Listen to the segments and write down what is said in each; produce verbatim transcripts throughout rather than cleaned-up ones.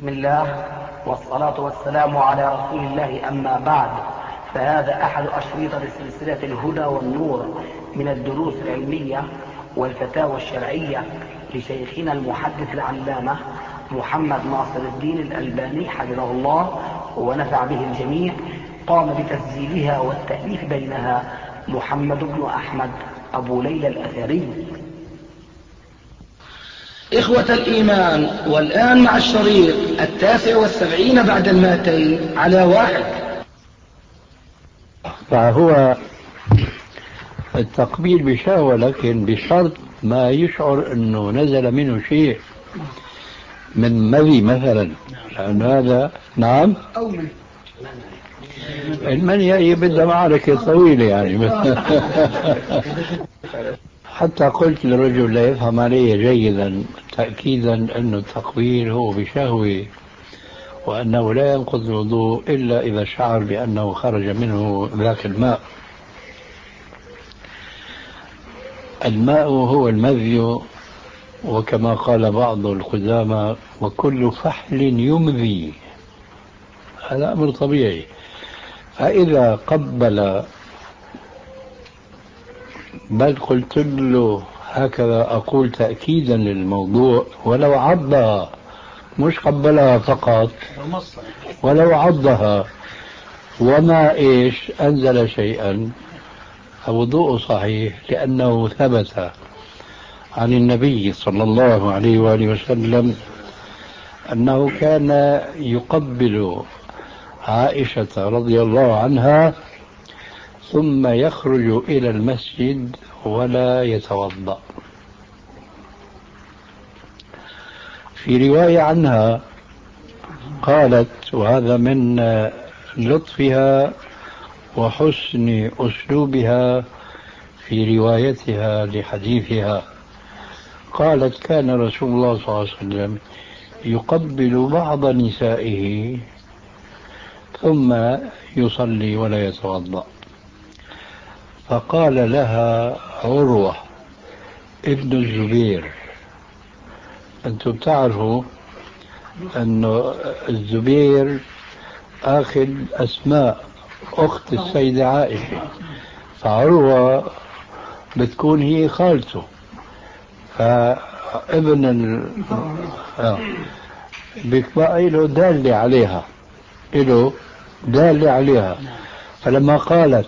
بسم الله والصلاة والسلام على رسول الله، أما بعد، فهذا أحد أشرطة سلسلة الهدى والنور من الدروس العلمية والفتاوى الشرعية لشيخنا المحدث العلامة محمد ناصر الدين الألباني حفظه الله ونفع به الجميع. قام بتسجيلها والتأليف بينها محمد بن أحمد أبو ليلى الأثري. إخوة الإيمان، والآن مع الشريط التاسع والسبعين بعد المائتين على واحد. فهو التقبيل بشهوة، لكن بشرط ما يشعر أنه نزل منه شيء من مذي مثلا، لأن هذا نعم أو من المني بدها معركة طويلة يعني. حتى قلت للرجل لا يفهم علي جيدا تأكيدا أن التقبيل هو بشهوة، وأنه لا ينقض الوضوء إلا إذا شعر بأنه خرج منه ذاك الماء. الماء هو المذي، وكما قال بعض القدامى: وكل فحل يمذي. هذا أمر طبيعي. فإذا قبل، بل قلت له هكذا أقول تأكيدا للموضوع، ولو عضها، مش قبلها فقط، ولو عضها وما إيش أنزل شيئا، فوضوء صحيح، لأنه ثبت عن النبي صلى الله عليه وآله وسلم أنه كان يقبل عائشة رضي الله عنها ثم يخرج إلى المسجد ولا يتوضأ. في رواية عنها قالت، وهذا من لطفها وحسن أسلوبها في روايتها لحديثها، قالت: كان رسول الله صلى الله عليه وسلم يقبل بعض نسائه ثم يصلي ولا يتوضأ. فقال لها عروة ابن الزبير: أنتم بتعرفوا أن الزبير أخذ أسماء أخت السيدة عائشة، فعروة بتكون هي خالته، فابن ال... آه. بيبقى له دالة عليها، له دالة عليها. فلما قالت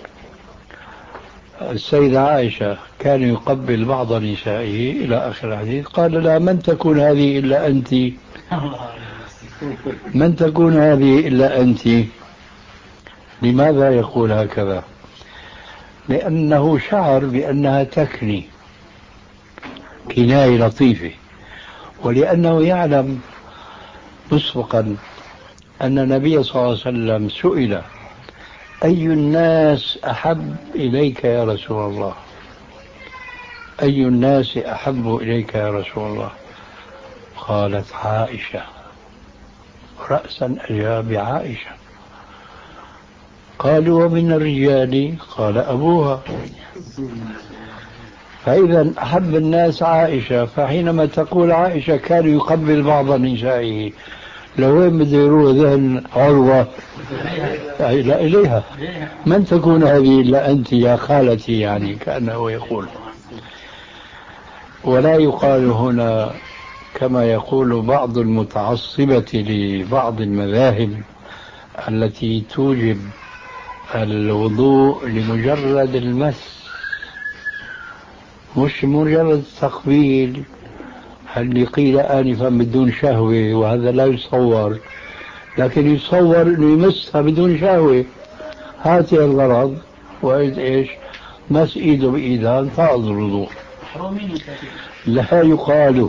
السيدة عائشة كان يقبل بعض نسائه إلى آخر الحديث، قال: لا، من تكون هذه إلا أنت، من تكون هذه إلا أنت. لماذا يقول هكذا؟ لأنه شعر بأنها تكني، كناية لطيفة، ولأنه يعلم مسبقا أن النبي صلى الله عليه وسلم سئل: أي الناس أحب إليك يا رسول الله؟ أي الناس أحب إليك يا رسول الله؟ قالت: عائشة. رأسا أجاب عائشة. قالوا: ومن الرجال؟ قال: أبوها. فإذا أحب الناس عائشة، فحينما تقول عائشة كان يقبل بعض نسائه، لوين بده يروح ذهن عروة؟ إلى إليها. من تكون هذه إلا أنت يا خالتي، يعني كأنه يقول. ولا يقال هنا كما يقول بعض المتعصبة لبعض المذاهب التي توجب الوضوء لمجرد المس، مش مجرد تقبيل، اللي قيل آنفا بدون شهوة، وهذا لا يصور، لكن يصور أنه يمسها بدون شهوة. هاتي الغرض، وإذ إيش مس إيده بإيدها انتقض الوضوء. لا يقال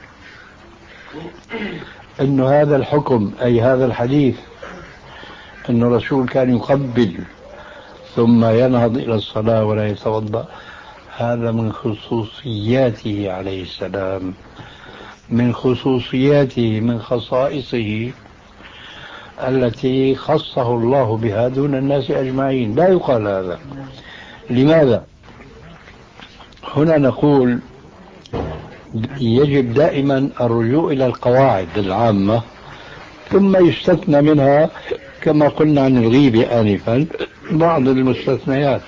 أن هذا الحكم، أي هذا الحديث، أن الرسول كان يقبل ثم ينهض إلى الصلاة ولا يتوضأ، هذا من خصوصياته عليه السلام، من خصوصياته، من خصائصه التي خصه الله بها دون الناس أجمعين. لا يقال هذا. لماذا؟ هنا نقول يجب دائما الرجوع إلى القواعد العامة ثم يستثنى منها كما قلنا عن الغيبة آنفا بعض المستثنيات.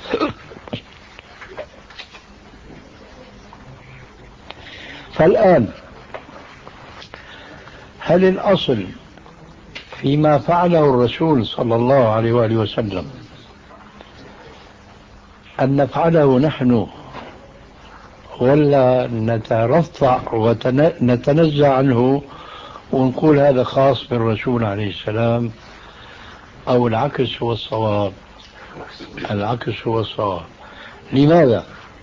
فالآن هل الأصل فيما فعله الرسول صلى الله عليه وآله وسلم أن نفعله نحن، ولا نترفع ونتنزع عنه ونقول هذا خاص بالرسول عليه السلام، أو العكس هو الصواب؟ العكس هو الصواب. لماذا؟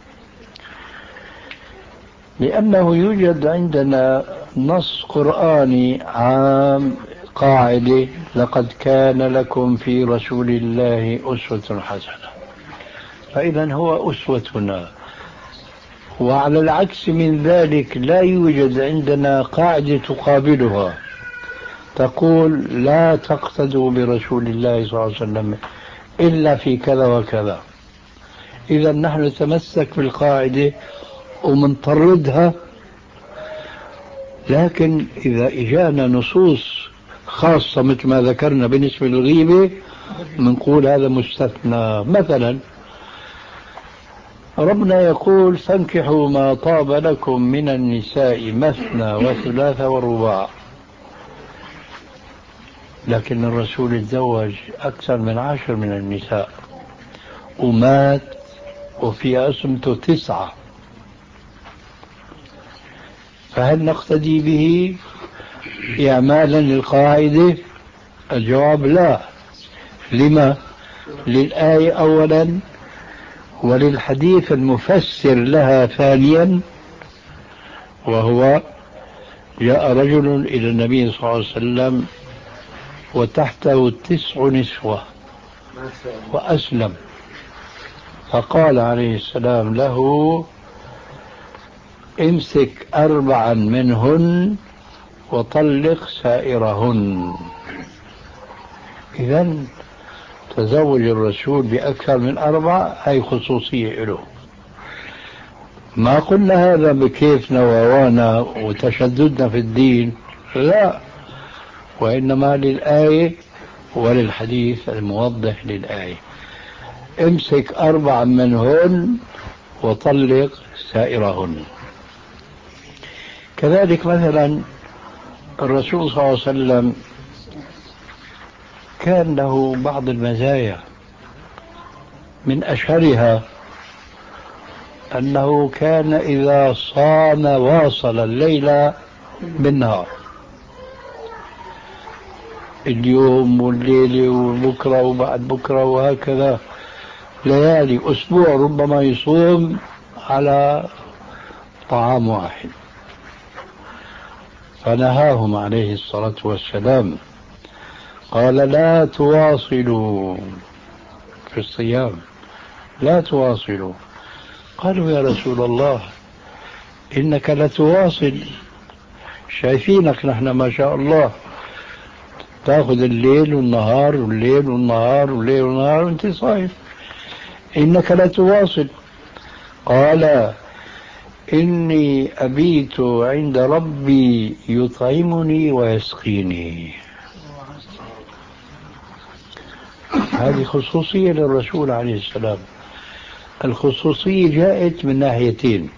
لأنه يوجد عندنا نص قرآني عام، قاعدة: لقد كان لكم في رسول الله أسوة حسنة. فإذا هو أسوتنا. وعلى العكس من ذلك لا يوجد عندنا قاعدة تقابلها تقول لا تقتدوا برسول الله صلى الله عليه وسلم إلا في كذا وكذا. إذا نحن نتمسك بالقاعدة ومنطردها، لكن إذا إجانا نصوص خاصة مثل ما ذكرنا بالنسبة للغيبة منقول هذا مستثنى. مثلا ربنا يقول: فانكحوا ما طاب لكم من النساء مثنى وثلاث ورباع. لكن الرسول تزوج أكثر من عشر من النساء ومات وفي أسمته تسعة. فهل نقتدي به إعمالا للقاعدة؟ الجواب لا. لما؟ للآية أولا، وللحديث المفسر لها ثانيا، وهو: جاء رجل إلى النبي صلى الله عليه وسلم وتحته تسع نسوة وأسلم، فقال عليه السلام له: امسك أربعا منهن وطلق سائرهن. إذن تزوج الرسول بأكثر من أربع، هي خصوصية له. ما قلنا هذا بكيفنا ووانا وتشددنا في الدين، لا، وإنما للآية وللحديث الموضح للآية: امسك أربعا منهن وطلق سائرهن. كذلك مثلا الرسول صلى الله عليه وسلم كان له بعض المزايا، من أشهرها أنه كان إذا صام واصل الليل بالنهار، اليوم والليلة وبكرة وبعد بكرة وهكذا ليالي، أسبوع ربما يصوم على طعام واحد. فنهاهم عليه الصلاة والسلام، قال: لا تواصلوا في الصيام، لا تواصلوا. قالوا: يا رسول الله إنك لتواصل، شايفينك نحن ما شاء الله تأخذ الليل والنهار والليل والنهار والليل والنهار وانت صايم، إنك لتواصل. قال: إني أبيت عند ربي يطعمني ويسقيني. هذه خصوصية للرسول عليه السلام. الخصوصية جاءت من ناحيتين: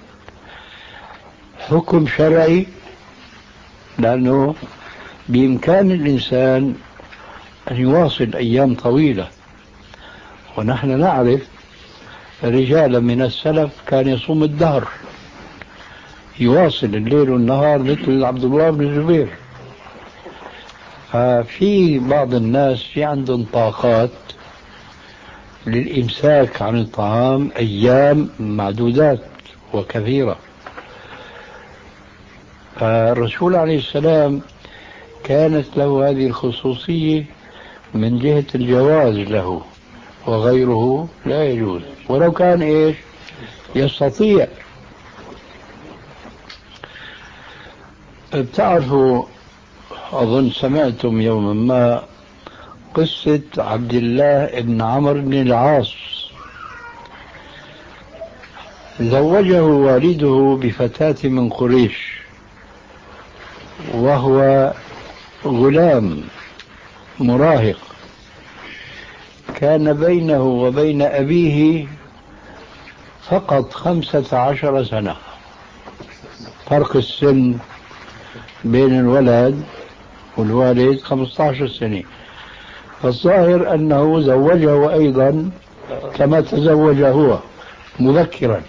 حكم شرعي، لأنه بإمكان الإنسان أن يواصل أيام طويلة، ونحن نعرف رجالا من السلف كان يصوم الدهر، يواصل الليل والنهار مثل عبد الله بن الزبير. ففي بعض الناس في عندهم طاقات للإمساك عن الطعام أيام معدودات وكثيرة. فالرسول عليه السلام كانت له هذه الخصوصية من جهة الجواز له، وغيره لا يجوز، ولو كان إيش يستطيع. بتعرفوا، أظن سمعتم يوما ما قصة عبد الله بن عمرو بن العاص. زوجه والده بفتاة من قريش وهو غلام، مراهق، كان بينه وبين أبيه فقط خمسة عشر سنة، فرق السن بين الولد والوالد خمسة عشر سنة. فالظاهر أنه زوجه أيضا كما تزوج هو مبكرا،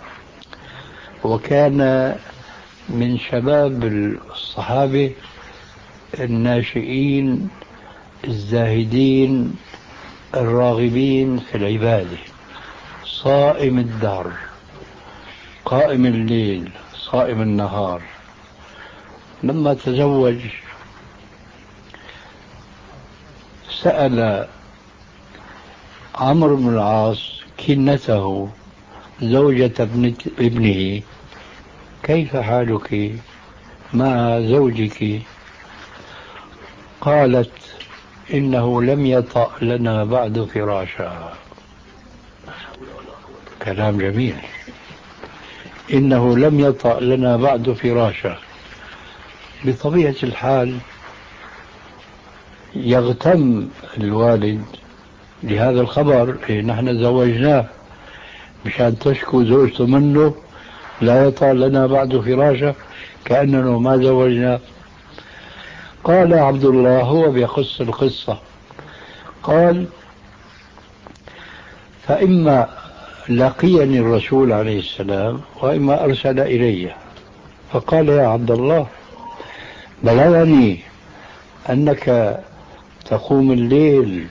وكان من شباب الصحابة الناشئين الزاهدين الراغبين في العبادة، صائم الدهر، قائم الليل، صائم النهار. لما تزوج سأل عمرو بن العاص كنته زوجة ابنه: كيف حالك مع زوجك؟ قالت: إنه لم يطأ لنا بعد فراشا. كلام جميل. إنه لم يطأ لنا بعد فراشا. بطبيعة الحال يغتم الوالد لهذا الخبر، إيه نحن زوجناه مشان تشكو زوجته منه لا يطأ لنا بعد فراشا، كأننا ما زوجنا. قال عبد الله هو بيقص القصة، قال: فإما لقيني الرسول عليه السلام وإما أرسل إلي، فقال: يا عبد الله، بلغني أنك تقوم الليل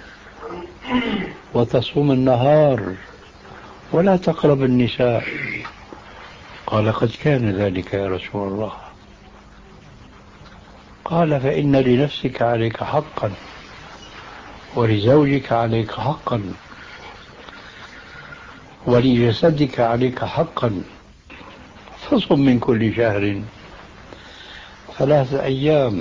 وتصوم النهار ولا تقرب النساء. قال: قد كان ذلك يا رسول الله. قال: فإن لنفسك عليك حقا ولزوجك عليك حقا ولجسدك عليك حقا، فصم من كل شهر ثلاث أيام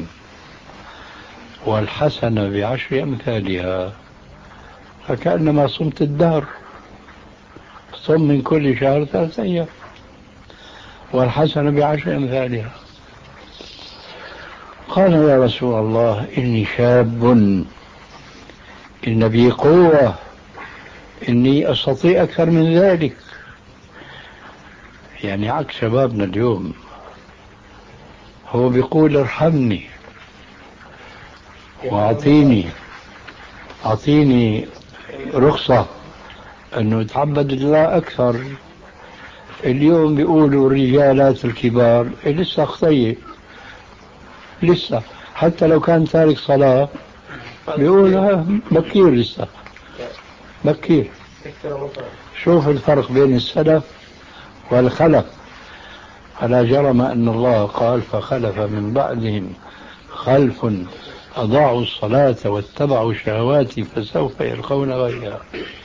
والحسنة بعشر أمثالها، فكأنما صمت الدهر. صم من كل شهر ثلاث أيام والحسنة بعشر أمثالها. قال: يا رسول الله، إني شاب، إن بي قوة، إني أستطيع أكثر من ذلك. يعني عكس شبابنا اليوم، هو بيقول: ارحمني وأعطيني أعطيني رخصة أنه يتعبد الله أكثر. اليوم بيقولوا الرجالات الكبار إيه لسه خطية، لسه حتى لو كان تارك صلاة بيقول بكير، لسه بكير. شوف الفرق بين السلف والخلف. فلا جرم أن الله قال: فخلف من بعدهم خلف أضاعوا الصلاة واتبعوا الشهوات فسوف يلقون غيها.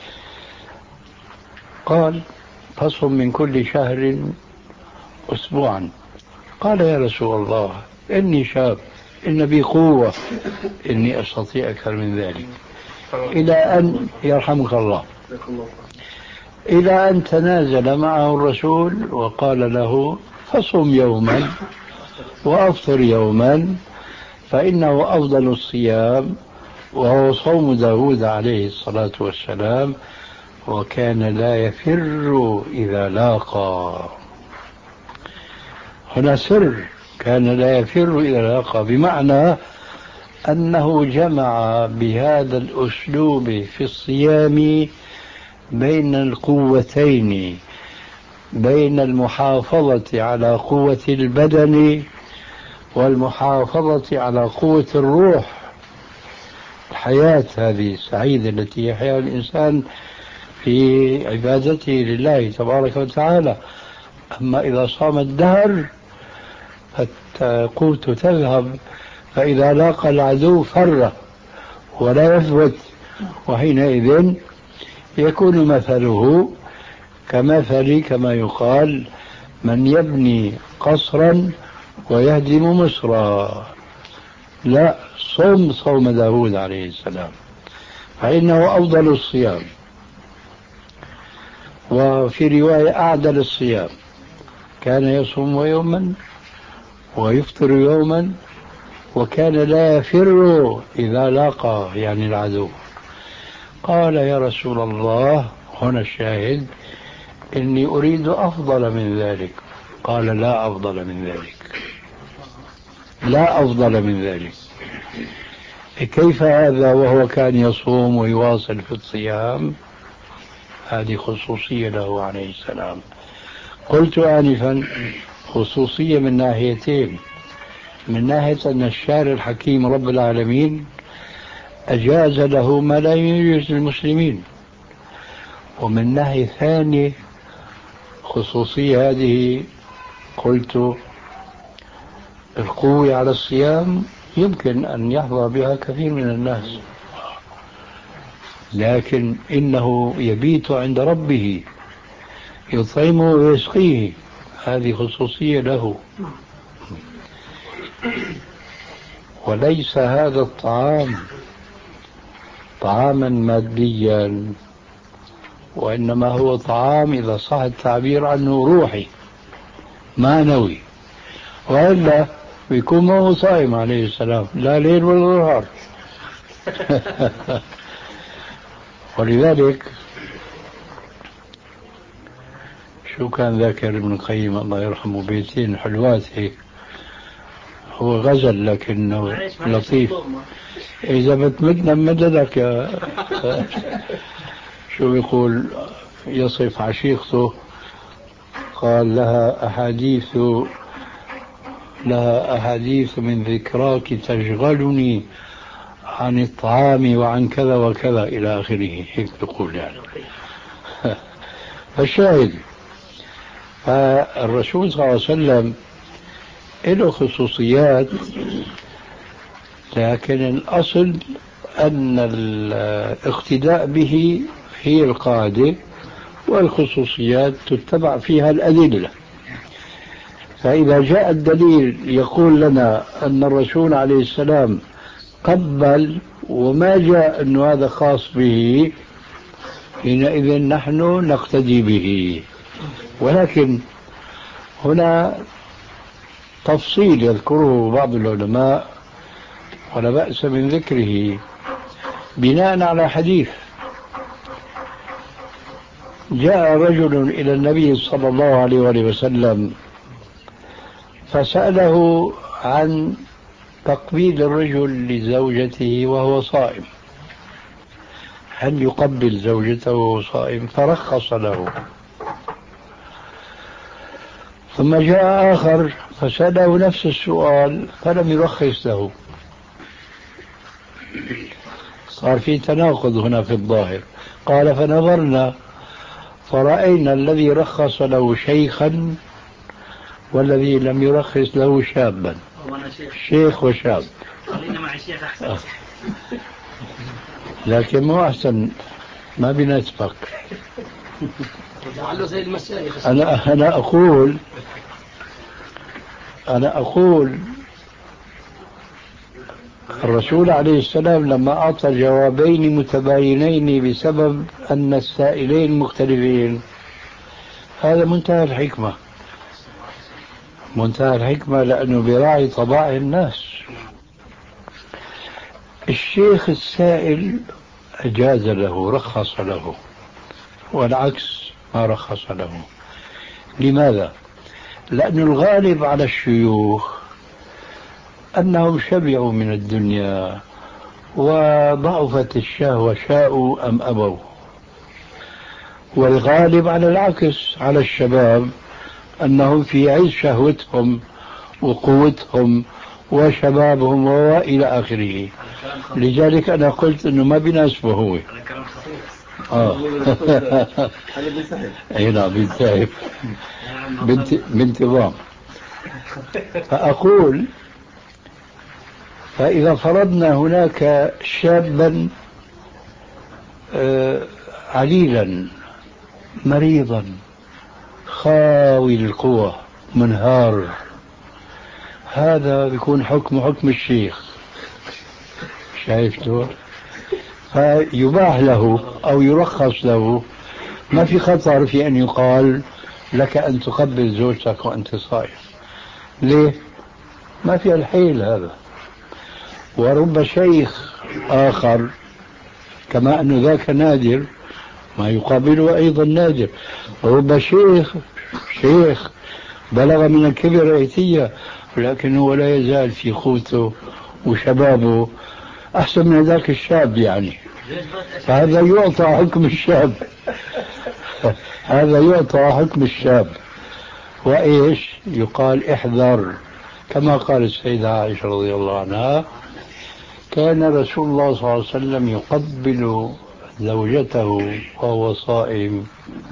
قال: فصم من كل شهر أسبوعا. قال: يا رسول الله، إني شاب، إن بي قوة، إني أستطيع أكثر من ذلك. إلى أن يرحمك الله، إلى أن تنازل معه الرسول وقال له: فصم يوما وأفطر يوما، فإنه أفضل الصيام، وهو صوم داود عليه الصلاة والسلام، وكان لا يفر إذا لاقى. هنا سر، كان لا يفر إذا لاقى، بمعنى أنه جمع بهذا الأسلوب في الصيام بين القوتين، بين المحافظة على قوة البدن والمحافظة على قوة الروح. الحياة هذه السعيدة التي يحيا الإنسان في عبادته لله تبارك وتعالى. أما إذا صام الدهر فالقوت تذهب، فإذا لاقى العدو فر ولا يثبت، وحينئذ يكون مثله كمثل كما يقال: من يبني قصرا ويهدم مصرا. لا، صوم صوم داود عليه السلام، فإنه أفضل الصيام. وفي رواية أعدل الصيام، كان يصوم يوما ويفطر يوما وكان لا يفر إذا لاقى يعني العدو. قال يا رسول الله، هنا الشاهد، إني أريد أفضل من ذلك. قال لا أفضل من ذلك، لا أفضل من ذلك. كيف هذا وهو كان يصوم ويواصل في الصيام؟ هذه خصوصية له عليه السلام. قلت آنفا خصوصية من ناحيتين: من ناحية أن الشارع الحكيم رب العالمين أجاز له ما لا يجوز للمسلمين، ومن ناحية ثانية خصوصية هذه قلت القوة على الصيام يمكن أن يحظى بها كثير من الناس، لكن إنه يبيت عند ربه يطعمه ويسقيه، هذه خصوصية له. وليس هذا الطعام طعاما ماديا، وإنما هو طعام إذا صح التعبير عنه روحي معنوي، وإلا بيكون ما هو صائم عليه السلام لا ليل ولا نهار. ولذلك شو كان ذاكر ابن القيم الله يرحمه بيتين حلوات هيك، هو غزل لكنه لطيف. إذا بتمدنا مددك يا شو بيقول، يصف عشيقته، قال لها أحاديث لها أحاديث من ذكراك تشغلني عن الطعام وعن كذا وكذا إلى آخره، هيك بيقول يعني. فالشاهد، فالرسول صلى الله عليه وسلم له خصوصيات، لكن الأصل أن الاقتداء به هي القاعدة، والخصوصيات تتبع فيها الأدلة. فإذا جاء الدليل يقول لنا أن الرسول عليه السلام قبل وما جاء أن هذا خاص به، حينئذ نحن نقتدي به. ولكن هنا تفصيل يذكره بعض العلماء ولا بأس من ذكره بناء على حديث. جاء رجل إلى النبي صلى الله عليه وسلم فسأله عن تقبيل الرجل لزوجته وهو صائم، هل يقبل زوجته وهو صائم؟ فرخص له. ثم جاء آخر فسأله نفس السؤال فلم يرخص له. صار في تناقض هنا في الظاهر. قال فنظرنا فرأينا الذي رخص له شيخا والذي لم يرخص له شابا، شيخ وشاب. آه. لكن مو أحسن ما بنسبق. أنا أنا أقول أنا أقول الرسول عليه السلام لما أعطى جوابين متباينين بسبب أن السائلين مختلفين، هذا منتهى الحكمة، منتهى الحكمة، لأنه براعي طباع الناس. الشيخ السائل أجاز له، رخص له، والعكس ما رخص له. لماذا؟ لأن الغالب على الشيوخ أنهم شبعوا من الدنيا وضعفت الشهوة، شاءوا أم أبوا. والغالب على العكس على الشباب أنهم في عز شهوتهم وقوتهم وشبابهم وإلى آخره. لذلك أنا قلت أنه ما بيناسبه هو. آه. أي نعم بينسحب بانتظام. فأقول فإذا فرضنا هناك شابا عليلا مريضا خاوي القوة منهار، هذا بيكون حكم حكم الشيخ، شايف له؟ فيباح له أو يرخص له، ما في خطر في أن يقال لك أن تقبل زوجتك وأنت صائم. ليه؟ ما في الحيل هذا. ورب شيخ آخر، كما أن ذاك نادر ما يقابله أيضا نادر. رب شيخ شيخ بلغ من الكبر عتية، ولكنه لا يزال في قوته وشبابه أحسن من ذاك الشاب يعني. فهذا يعطى حكم الشاب هذا يعطى حكم الشاب. وإيش يقال؟ احذر، كما قال السيدة عائشة رضي الله عنها: كان رسول الله صلى الله عليه وسلم يقبل زوجته وهو صائم.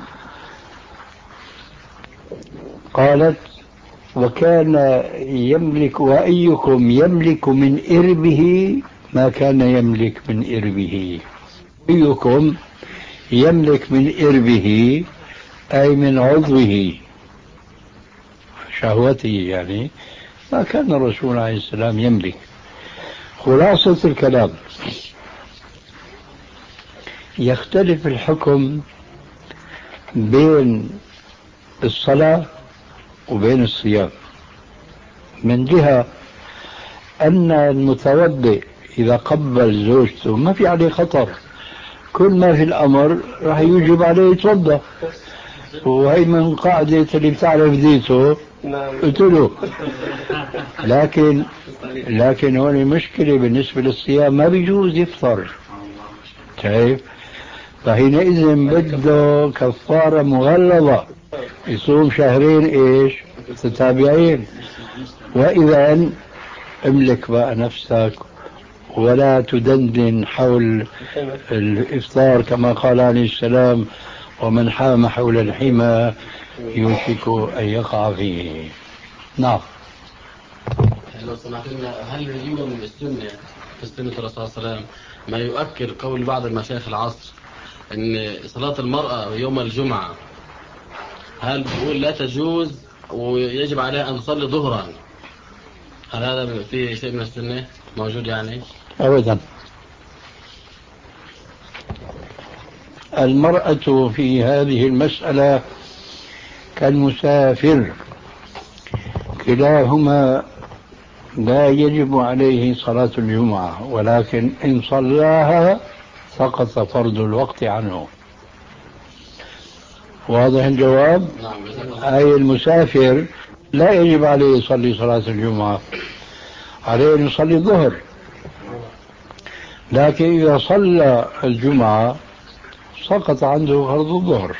قالت: وكان يملك وأيكم يملك من إربه ما كان يملك من إربه. أيكم يملك من إربه أي من عضوه شهوته يعني ما كان الرسول عليه السلام يملك. خلاصة الكلام: يختلف الحكم بين الصلاة وبين الصيام من جهة أن المتوضئ إذا قبل زوجته ما في عليه خطر، كل ما في الأمر راح يوجب عليه يتوضأ، وهي من قاعدة اللي بتعرف ديته قلت له. لكن لكن هون المشكلة بالنسبة للصيام ما بيجوز يفطر، شايف؟ فحينئذ بده كفارة مغلظة، يصوم شهرين ايش متتابعين. وإذا املك بقى نفسك ولا تدندن حول الإفطار، كما قال عليه السلام: ومن حام حول الحمى يوشك أن يقع فيه. نعم. لو سمحت لنا، هل يوجد من السنة في سنة الرسول صلى الله عليه وسلم ما يؤكد قول بعض المشايخ العصر أن صلاة المرأة يوم الجمعة هل بيقول لا تجوز ويجب عليها أن تصلي ظهرا؟ هل هذا في شيء من السنة موجود يعني؟ أبدا. المرأة في هذه المسألة كالمسافر، كلاهما لا يجب عليه صلاة الجمعة، ولكن إن صلاها سقط فرض الوقت عنه. واضح الجواب؟ أي المسافر لا يجب عليه يصلي صلاة الجمعة، عليه أن يصلي الظهر، لكن إذا صلى الجمعة سقط عنده فرض الظهر.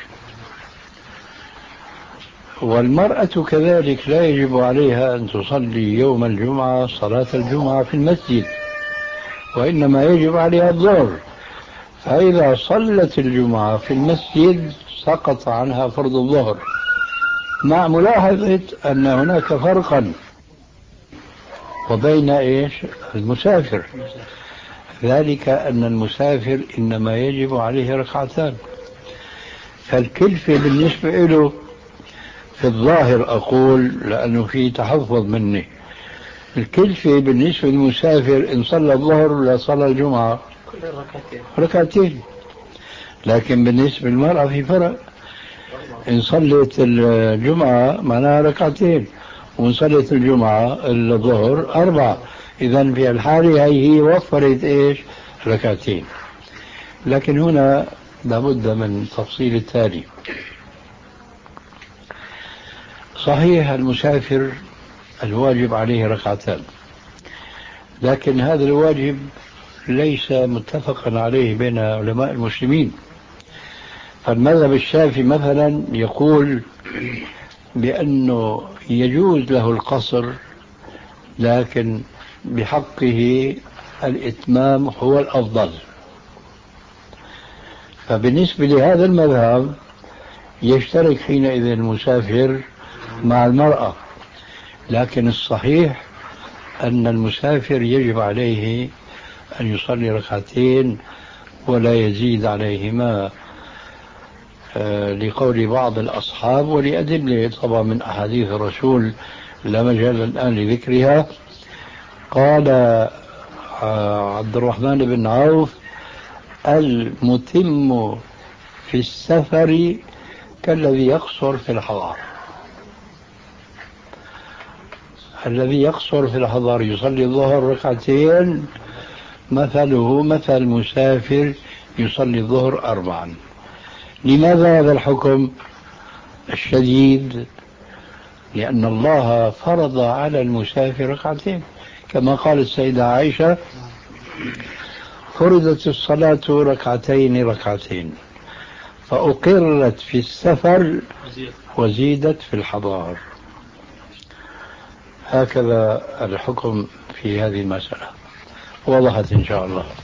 والمرأة كذلك لا يجب عليها أن تصلي يوم الجمعة صلاة الجمعة في المسجد، وإنما يجب عليها الظهر، فإذا صلت الجمعة في المسجد سقط عنها فرض الظهر، مع ملاحظة أن هناك فرقا وبين إيش المسافر، ذلك أن المسافر إنما يجب عليه ركعتان، فالكلفة بالنسبة له في الظاهر أقول لأنه في تحفظ مني، الكلفة بالنسبة للمسافر إن صلى الظهر ولا صلى الجمعة ركعتين، لكن بالنسبة للمرأة في فرق، إن صلت الجمعة معناها ركعتين، وإن صلت الجمعة الظهر أربعة، إذن في الحالة هي هي وفرت إيش ركعتين. لكن هنا لابد من تفصيل التالي: صحيح المسافر الواجب عليه ركعتان، لكن هذا الواجب ليس متفقا عليه بين علماء المسلمين. فالمذهب الشافعي مثلا يقول بأنه يجوز له القصر، لكن بحقه الإتمام هو الأفضل. فبالنسبة لهذا المذهب يشترك حينئذ المسافر مع المرأة، لكن الصحيح أن المسافر يجب عليه أن يصلي ركعتين ولا يزيد عليهما، لقول بعض الأصحاب ولأدلة طبعا من أحاديث الرسول لا مجال الآن لذكرها. قال عبد الرحمن بن عوف: المتم في السفر كالذي يقصر في الحضر. الذي يقصر في الحضر يصلي الظهر ركعتين مثله مثل مسافر يصلي الظهر أربعا. لماذا هذا الحكم الشديد؟ لأن الله فرض على المسافر ركعتين، كما قال السيدة عائشة: فرضت الصلاة ركعتين ركعتين فأقرت في السفر وزيدت في الحضار. هكذا الحكم في هذه المسألة، وضحت إن شاء الله.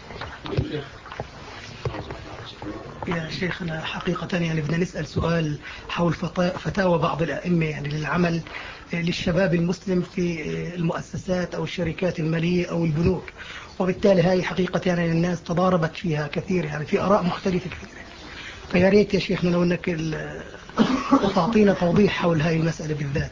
يا شيخنا حقيقة يعني بدنا نسأل سؤال حول فتاوى بعض الأئمة يعني للعمل للشباب المسلم في المؤسسات أو الشركات المالية أو البنوك، وبالتالي هاي حقيقة يعني الناس تضاربت فيها كثير، يعني في آراء مختلفة كثير. فيا ريت يا شيخنا لو أنك تعطينا توضيح حول هاي المسألة بالذات.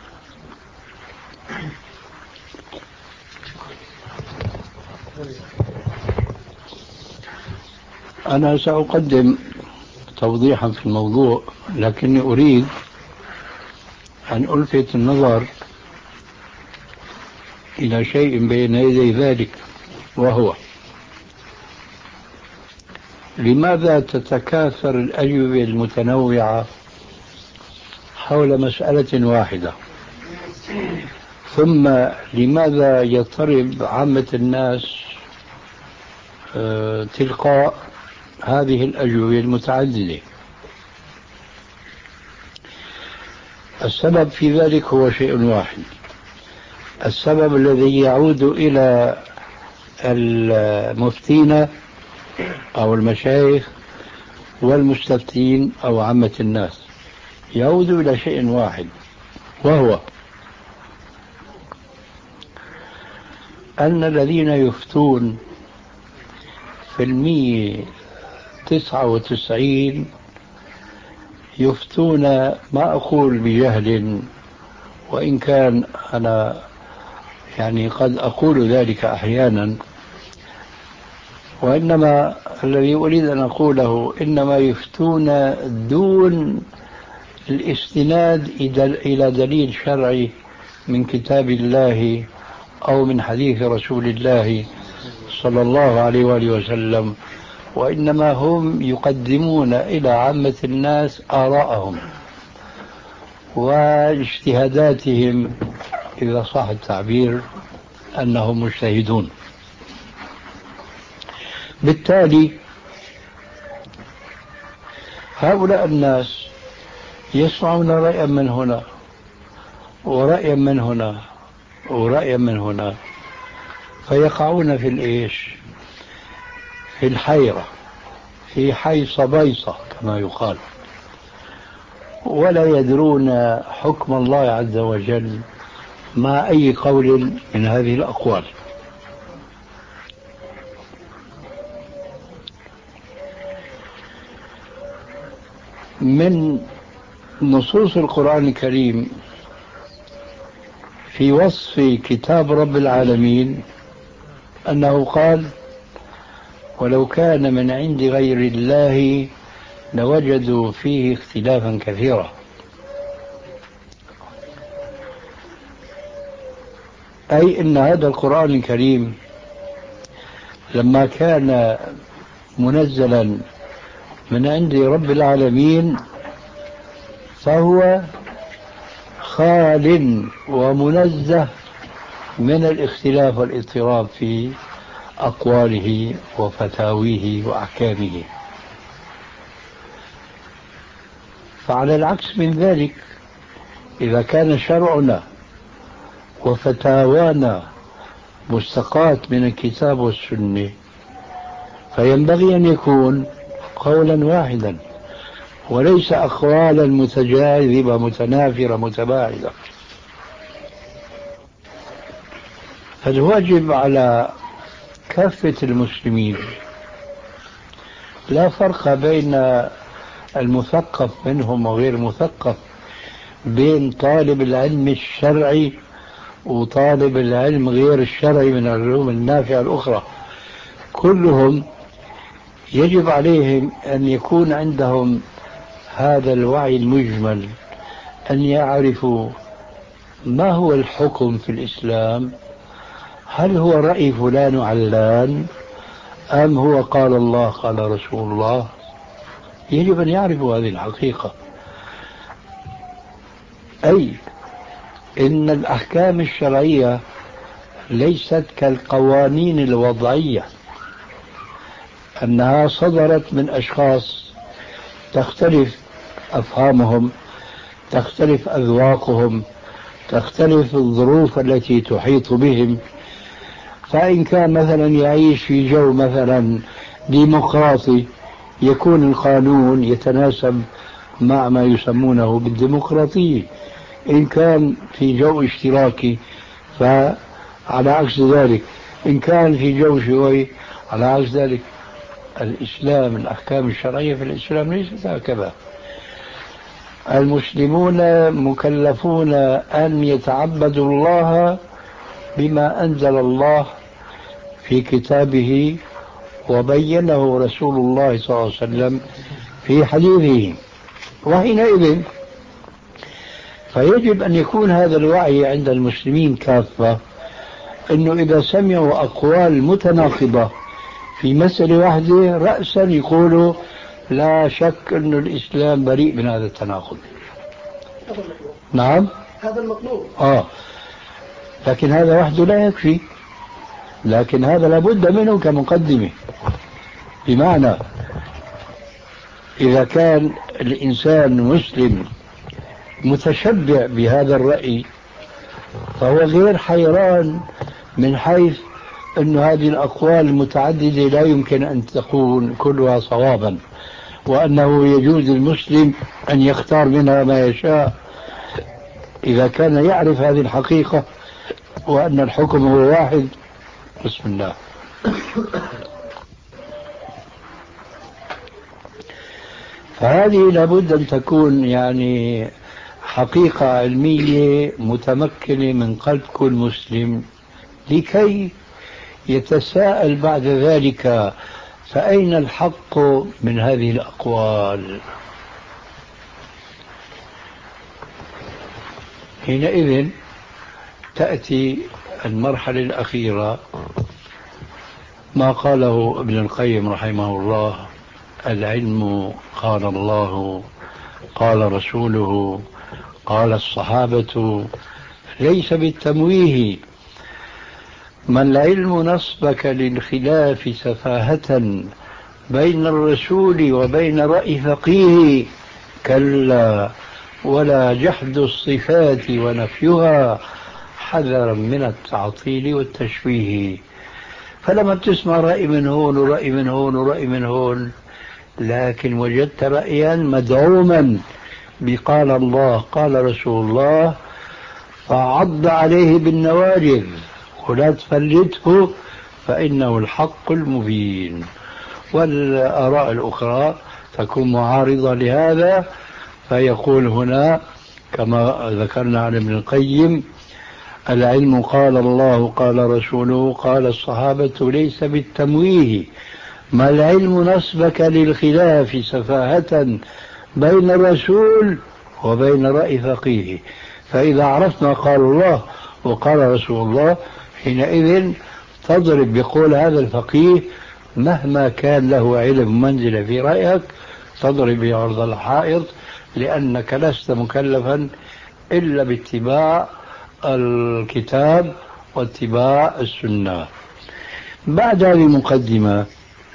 أنا سأقدم توضيحا في الموضوع، لكني أريد أن ألفت النظر إلى شيء بين يدي ذلك، وهو: لماذا تتكاثر الأجوبة المتنوعة حول مسألة واحدة، ثم لماذا يضطرب عامة الناس تلقاء هذه الأجوبة المتعددة؟ السبب في ذلك هو شيء واحد، السبب الذي يعود إلى المفتين أو المشايخ والمستفتين أو عامة الناس، يعود إلى شيء واحد، وهو أن الذين يفتون في المية تسعة وتسعين يفتون، ما أقول بجهل، وإن كان أنا يعني قد أقول ذلك أحيانا، وإنما الذي أريد أن أقوله إنما يفتون دون الاستناد إلى دليل شرعي من كتاب الله أو من حديث رسول الله صلى الله عليه وآله وسلم، وإنما هم يقدمون إلى عامة الناس آراءهم واجتهاداتهم، إذا صح التعبير أنهم مجتهدون. بالتالي هؤلاء الناس يسمعون رأيا من هنا ورأيا من هنا ورأيا من هنا، فيقعون في الإيش؟ في الحيرة، في حيصة بيصة كما يقال، ولا يدرون حكم الله عز وجل مع أي قول من هذه الأقوال. من نصوص القرآن الكريم في وصف كتاب رب العالمين أنه قال: ولو كان من عند غير الله لوجدوا فيه اختلافا كثيرا. أي إن هذا القرآن الكريم لما كان منزلا من عند رب العالمين فهو خال ومنزه من الاختلاف والاضطراب في أقواله وفتاويه وأحكامه. فعلى العكس من ذلك، إذا كان شرعنا وفتاوانا مستقاة من الكتاب والسنة فينبغي أن يكون قولا واحدا وليس أقوالا متجاذبة متنافرة متباعدة. فالواجب على كافة المسلمين، لا فرق بين المثقف منهم وغير مثقف، بين طالب العلم الشرعي وطالب العلم غير الشرعي من العلوم النافعة الأخرى، كلهم يجب عليهم أن يكون عندهم هذا الوعي المجمل، أن يعرفوا ما هو الحكم في الإسلام؟ هل هو رأي فلان وعلان أم هو قال الله قال رسول الله؟ يجب أن يعرفوا هذه الحقيقة، أي إن الأحكام الشرعية ليست كالقوانين الوضعية، أنها صدرت من أشخاص تختلف أفهامهم، تختلف أذواقهم، تختلف الظروف التي تحيط بهم. فإن كان مثلا يعيش في جو مثلا ديمقراطي يكون القانون يتناسب مع ما يسمونه بالديمقراطية، إن كان في جو اشتراكي فعلى عكس ذلك، إن كان في جو شيوعي على عكس ذلك. الإسلام الأحكام الشرعية في الإسلام ليست هكذا. المسلمون مكلفون أن يتعبدوا الله بما أنزل الله في كتابه وبينه رسول الله صلى الله عليه وسلم في حديثه. وحينئذ فيجب أن يكون هذا الوعي عند المسلمين كافة، أنه إذا سمعوا أقوال متناقضة في مسألة واحدة رأسا يقولوا لا شك أن الإسلام بريء من هذا التناقض. نعم هذا المطلوب. آه لكن هذا وحده لا يكفي، لكن هذا لابد منه كمقدمة. بمعنى إذا كان الإنسان مسلم متشبع بهذا الرأي فهو غير حيران من حيث أن هذه الأقوال المتعددة لا يمكن أن تكون كلها صوابا، وأنه يجوز للمسلم أن يختار منها ما يشاء إذا كان يعرف هذه الحقيقة وأن الحكم هو واحد. بسم الله. فهذه لابد أن تكون يعني حقيقة علمية متمكنة من قلب كل مسلم، لكي يتساءل بعد ذلك فأين الحق من هذه الأقوال. حينئذ تأتي المرحلة الأخيرة، ما قاله ابن القيم رحمه الله: العلم قال الله قال رسوله قال الصحابة ليس بالتمويه، ما العلم نصبك للخلاف سفاهة بين الرسول وبين رأي فقيه، كلا ولا جحد الصفات ونفيها حذرا من التعطيل والتشبيه. فلما تسمع رأي من هون ورأي من هون ورأي من هون، لكن وجدت رأيا مدعوما بقال الله قال رسول الله فعض عليه بالنواجذ ولا تفلته، فإنه الحق المبين. والآراء الأخرى تكون معارضة لهذا، فيقول هنا كما ذكرنا عن ابن القيم: العلم قال الله قال رسوله قال الصحابة ليس بالتمويه، ما العلم نصبك للخلاف سفاهة بين الرسول وبين رأي فقيه. فإذا عرفنا قال الله وقال رسول الله حينئذ تضرب بقول هذا الفقيه مهما كان له علم منزل في رأيك، تضرب بعرض الحائط، لأنك لست مكلفا إلا باتباع الكتاب واتباع السنة. بعد هذه المقدمة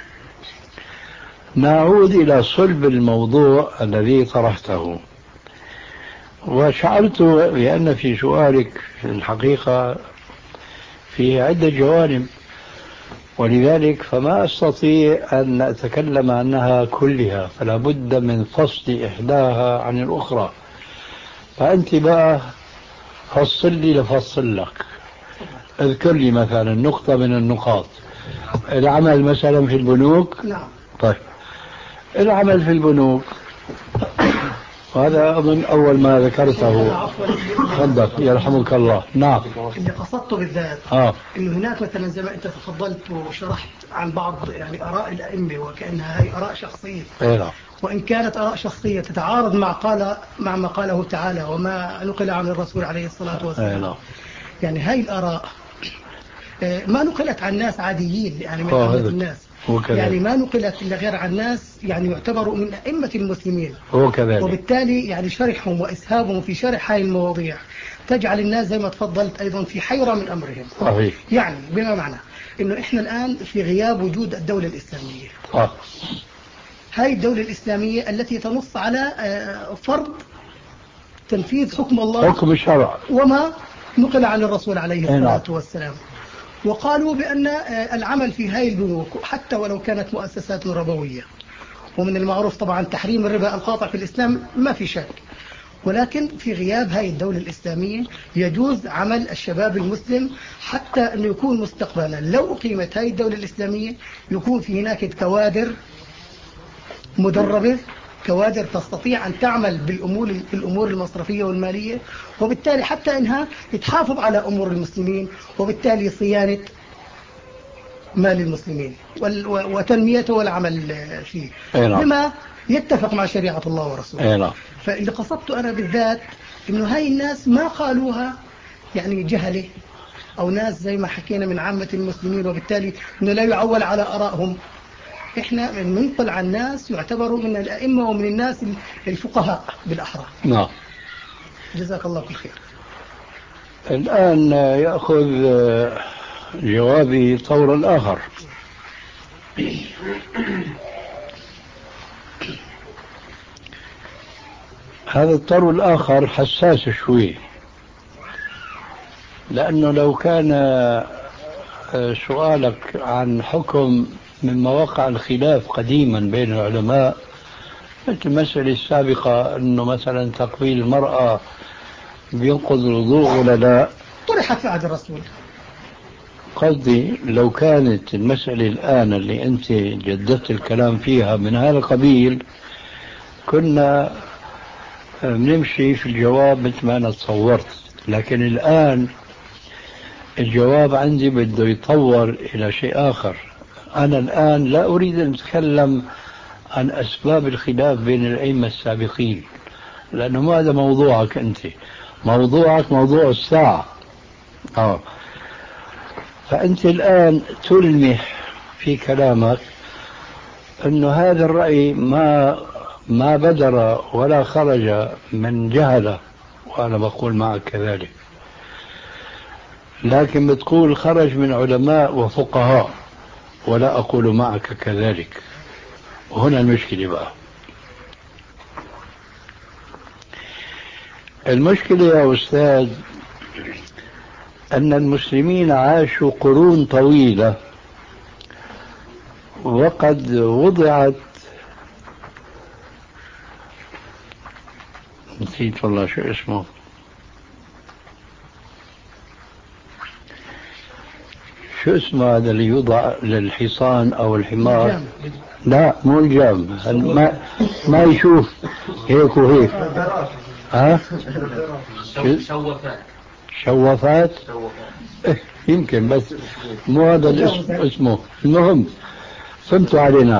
نعود إلى صلب الموضوع الذي طرحته. وشعرت بأن في سؤالك في الحقيقة فيه عدة جوانب، ولذلك فما أستطيع أن أتكلم عنها كلها، فلا بد من فصل إحداها عن الأخرى. فأنت بقى فصل لي لفصل لك، اذكر لي مثلا نقطة من النقاط. العمل مثلا في البنوك. نعم. طيب، العمل في البنوك وهذا أظن أول ما ذكرته. تفضل يرحمك الله. نعم. اللي قصدته بالذات آه. إنه هناك مثلا زي ما أنت تفضلت وشرحت عن بعض يعني آراء الأئمة وكأنها هي آراء شخصية. إيه. وإن كانت آراء شخصية تتعارض مع قال مع ما قاله تعالى وما نقل عن الرسول عليه الصلاة والسلام. إيه. يعني هاي الآراء ما نقلت عن ناس عاديين يعني من عامة الناس. يعني ما نقلت إلا غير عن ناس يعني يعتبروا من أئمة المسلمين. وكذلك. وبالتالي يعني شرحهم وإسهابهم في شرح هاي المواضيع تجعل الناس زي ما تفضلت أيضا في حيرة من أمرهم. صحيح. يعني بما معنى إنه إحنا الآن في غياب وجود الدولة الإسلامية. آه. هاي الدولة الإسلامية التي تنص على فرض تنفيذ حكم الله حكم الشرع وما نقل عن الرسول عليه الصلاة والسلام. وقالوا بأن العمل في هاي البنوك حتى ولو كانت مؤسسات ربوية، ومن المعروف طبعا تحريم الربا القاطع في الإسلام ما في شك، ولكن في غياب هاي الدولة الإسلامية يجوز عمل الشباب المسلم حتى أنه يكون مستقبلا لو أقيمت هاي الدولة الإسلامية يكون في هناك كوادر مدربة، كوادر تستطيع أن تعمل بالأمور بالأمور المصرفية والمالية، وبالتالي حتى إنها تحافظ على أمور المسلمين وبالتالي صيانة مال المسلمين وتنميته والعمل فيه بما يتفق مع شريعة الله ورسوله. فاللي قصدت أنا بالذات إنه هاي الناس ما قالوها يعني جهلة أو ناس زي ما حكينا من عامة المسلمين، وبالتالي إنه لا يعول على آرائهم. إحنا ننقل عن ناس يعتبروا من الأئمة ومن الناس الفقهاء بالأحرى. نعم. جزاك الله كل خير. الآن يأخذ جوابي طورا آخر. هذا الطور الآخر حساس شوي، لأنه لو كان سؤالك عن حكم من مواقع الخلاف قديما بين العلماء مثل المسألة السابقة أنه مثلا تقبيل المرأة بينقض الوضوء ولا لا، طرحت في عهد الرسول. قصدي لو كانت المسألة الآن اللي أنت جددت الكلام فيها من هذا القبيل كنا بنمشي في الجواب مثل ما أنا تصورت، لكن الآن الجواب عندي بده يطور إلى شيء آخر. أنا الآن لا أريد أن أتكلم عن أسباب الخلاف بين الأئمة السابقين، لأنه ما هذا موضوعك أنت، موضوعك موضوع الساعة. آه. فأنت الآن تلمح في كلامك أنه هذا الرأي ما ما بدر ولا خرج من جهله، وأنا بقول معك كذلك، لكن بتقول خرج من علماء وفقهاء، ولا أقول معك كذلك. وهنا المشكلة بقى. المشكلة يا أستاذ أن المسلمين عاشوا قرون طويلة وقد وضعت، نسيت والله شو اسمه، شو اسمه هذا اللي يوضع للحصان أو الحمار؟ الجام. لا مو الجام، ما, ما يشوف هيك وهيك. ها؟ شوفات. شوفات؟ إيه يمكن، بس مو هذا الاسم اسمه. المهم فهمتوا علينا.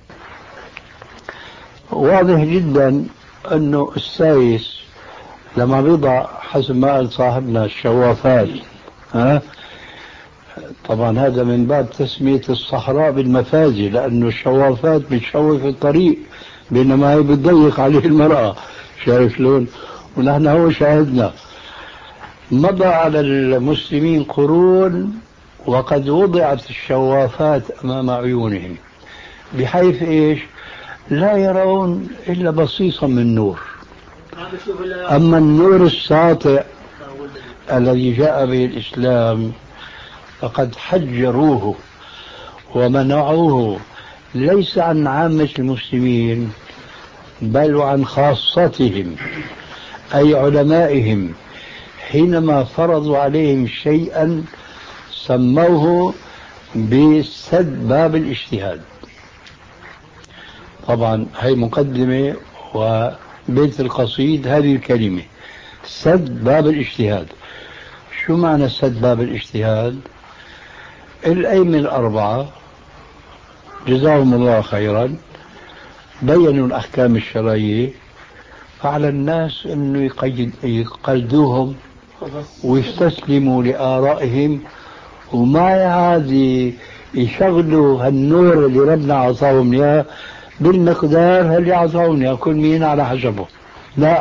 واضح جدا أنه السايس لما بيضع حسب ما قال صاحبنا الشوافات، ها، طبعا هذا من باب تسمية الصحراء بالمفازي، لأنه الشوافات بتشوف الطريق بينما هي بتضيق عليه المرأة. شايف شلون؟ ونحن هو شاهدنا. مضى على المسلمين قرون وقد وضعت الشوافات أمام عيونهم بحيث إيش؟ لا يرون إلا بصيصا من نور. أما النور الساطع الذي جاء به الإسلام فقد حجروه ومنعوه ليس عن عامة المسلمين بل وعن خاصتهم أي علمائهم، حينما فرضوا عليهم شيئا سموه بسد باب الاجتهاد. طبعا هي مقدمة بيت القصيد هذه الكلمة: سد باب الاجتهاد. شو معنى سد باب الاجتهاد؟ الأئمة الأربعة جزاهم الله خيرا بينوا الأحكام الشرعية، فعلى الناس أنه يقيد يقلدوهم ويستسلموا لآرائهم، وما يعاد يشغلوا هالنور اللي ربنا عطاهم إياه بالمقدار اللي عطاهم إياه، كل مين على حسبه. لا،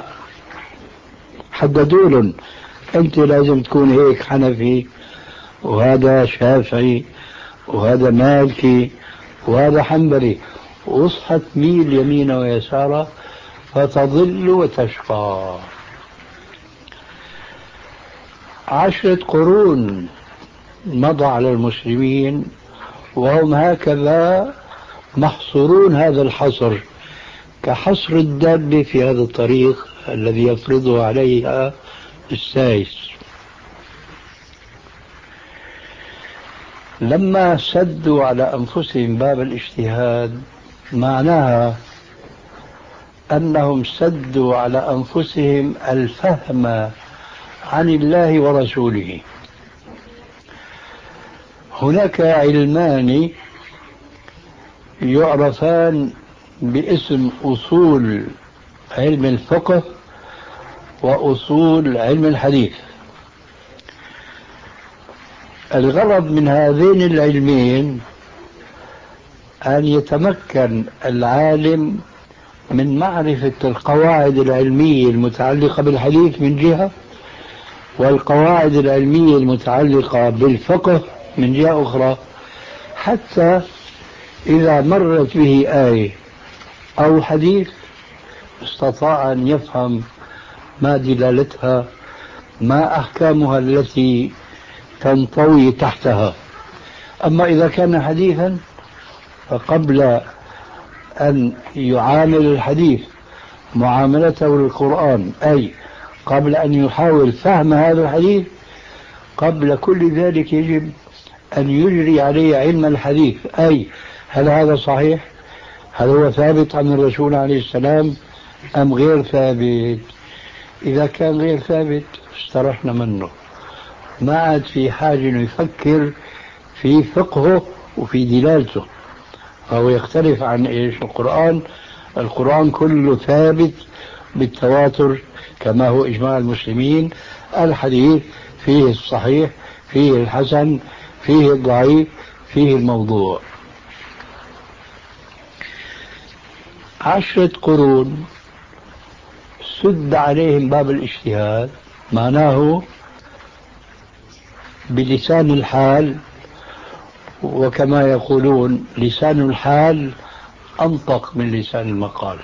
حددوا لهم: أنت لازم تكون هيك حنفي، وهذا شافعي، وهذا مالكي، وهذا حنبلي، واصحى تميل يمينا ويسارا فتضل وتشقى. عشرة قرون مضى على المسلمين وهم هكذا محصورون هذا الحصر، كحصر الدابة في هذا الطريق الذي يفرضه عليها السائس. لما سدوا على أنفسهم باب الاجتهاد معناها أنهم سدوا على أنفسهم الفهم عن الله ورسوله. هناك علمان يعرفان باسم أصول علم الفقه وأصول علم الحديث. الغرض من هذين العلمين أن يتمكن العالم من معرفة القواعد العلمية المتعلقة بالحديث من جهة، والقواعد العلمية المتعلقة بالفقه من جهة أخرى، حتى إذا مرت به آية أو حديث استطاع أن يفهم ما دلالتها، ما أحكامها التي تنطوي تحتها. أما إذا كان حديثا فقبل أن يعامل الحديث معاملته للقرآن، أي قبل أن يحاول فهم هذا الحديث، قبل كل ذلك يجب أن يجري عليه علم الحديث، أي هل هذا صحيح؟ هل هو ثابت عن الرسول عليه السلام أم غير ثابت؟ إذا كان غير ثابت استرحنا منه، ما عاد في حاجة أنه يفكر في فقهه وفي دلالته. فهو يختلف عن إيش؟ القرآن. القرآن كله ثابت بالتواتر كما هو إجماع المسلمين. الحديث فيه الصحيح، فيه الحسن، فيه الضعيف، فيه الموضوع. عشرة قرون سد عليهم باب الاجتهاد، معناه بلسان الحال، وكما يقولون لسان الحال أنطق من لسان المقال.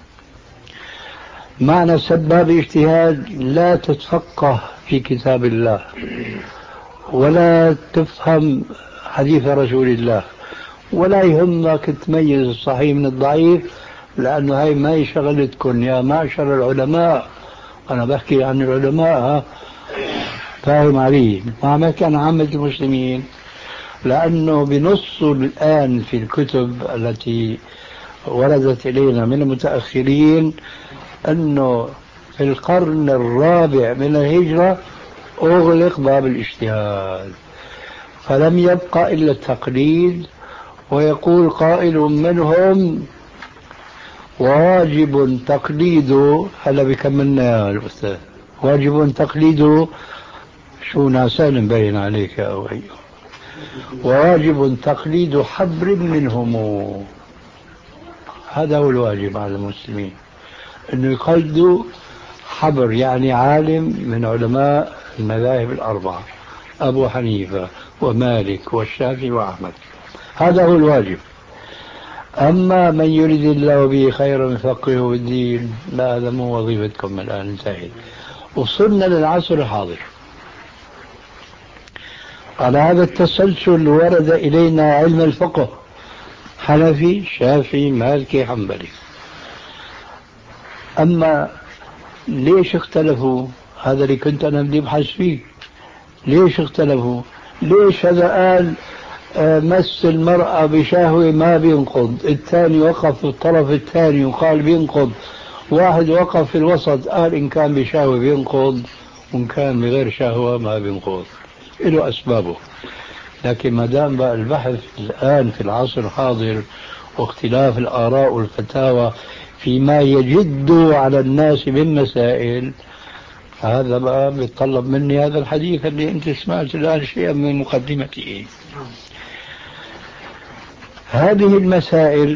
معنى سد باب الاجتهاد: لا تتفقه في كتاب الله، ولا تفهم حديث رسول الله، ولا يهمك تميز الصحيح من الضعيف، لأنه هاي ما شغلتكم يا معشر العلماء. أنا بحكي عن العلماء، فاهم علي؟ ما كان عامة المسلمين، لأنه بنصوا الآن في الكتب التي وردت إلينا من المتأخرين أنه في القرن الرابع من الهجرة أغلق باب الاجتهاد، فلم يبقى إلا التقليد. ويقول قائل منهم: واجب تقليده، هلا بكملنا يا الأستاذ، واجب تقليده شو ناسان مبين عليك يا أوي، وواجب تقليد حبر منهم. هذا هو الواجب على المسلمين، أنه يقلدوا حبر، يعني عالم من علماء المذاهب الأربعة: أبو حنيفة ومالك والشافعي وأحمد. هذا هو الواجب. أما من يريد الله به خيرا يفقهه بالدين، لا، هذا مو وظيفتكم الآن، انتهت. وصلنا للعصر الحاضر. على هذا التسلسل ورد إلينا علم الفقه: حنفي، شافعي، مالكي، حنبلي. أما ليش اختلفوا؟ هذا اللي كنت أنا بدي أبحث فيه. ليش اختلفوا؟ ليش هذا قال مس المرأة بشهوة ما بينقض، الثاني وقف في الطرف الثاني وقال بينقض، واحد وقف في الوسط قال إن كان بشهوة بينقض وإن كان بغير شهوة ما بينقض، له أسبابه. لكن ما دام بقى البحث الآن في العصر الحاضر واختلاف الآراء والفتاوى فيما يجد على الناس من مسائل، هذا بقى بيتطلب مني هذا الحديث اللي أنت سمعت الآن شيئا من مقدمته. هذه المسائل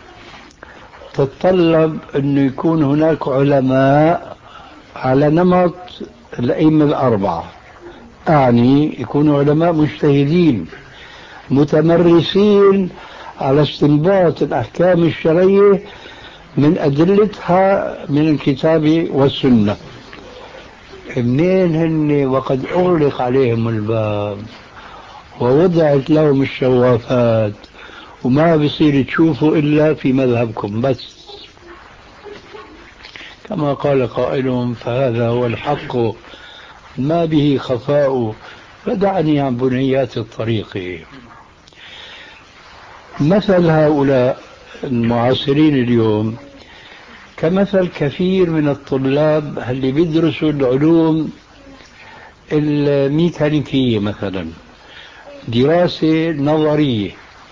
تتطلب أن يكون هناك علماء على نمط الأئمة الأربعة، أعني يكونوا علماء مجتهدين متمرسين على استنباط الأحكام الشرعية من أدلتها من الكتاب والسنة. منين هن وقد أغلق عليهم الباب ووضعت لهم الشوافات وما بصير تشوفوا إلا في مذهبكم بس، كما قال قائلهم فهذا هو الحق ما به خفاء فدعني عن بنيات الطريق. مثل هؤلاء المعاصرين اليوم كمثل كثير من الطلاب اللي بيدرسوا العلوم الميكانيكية مثلا، دراسة نظرية،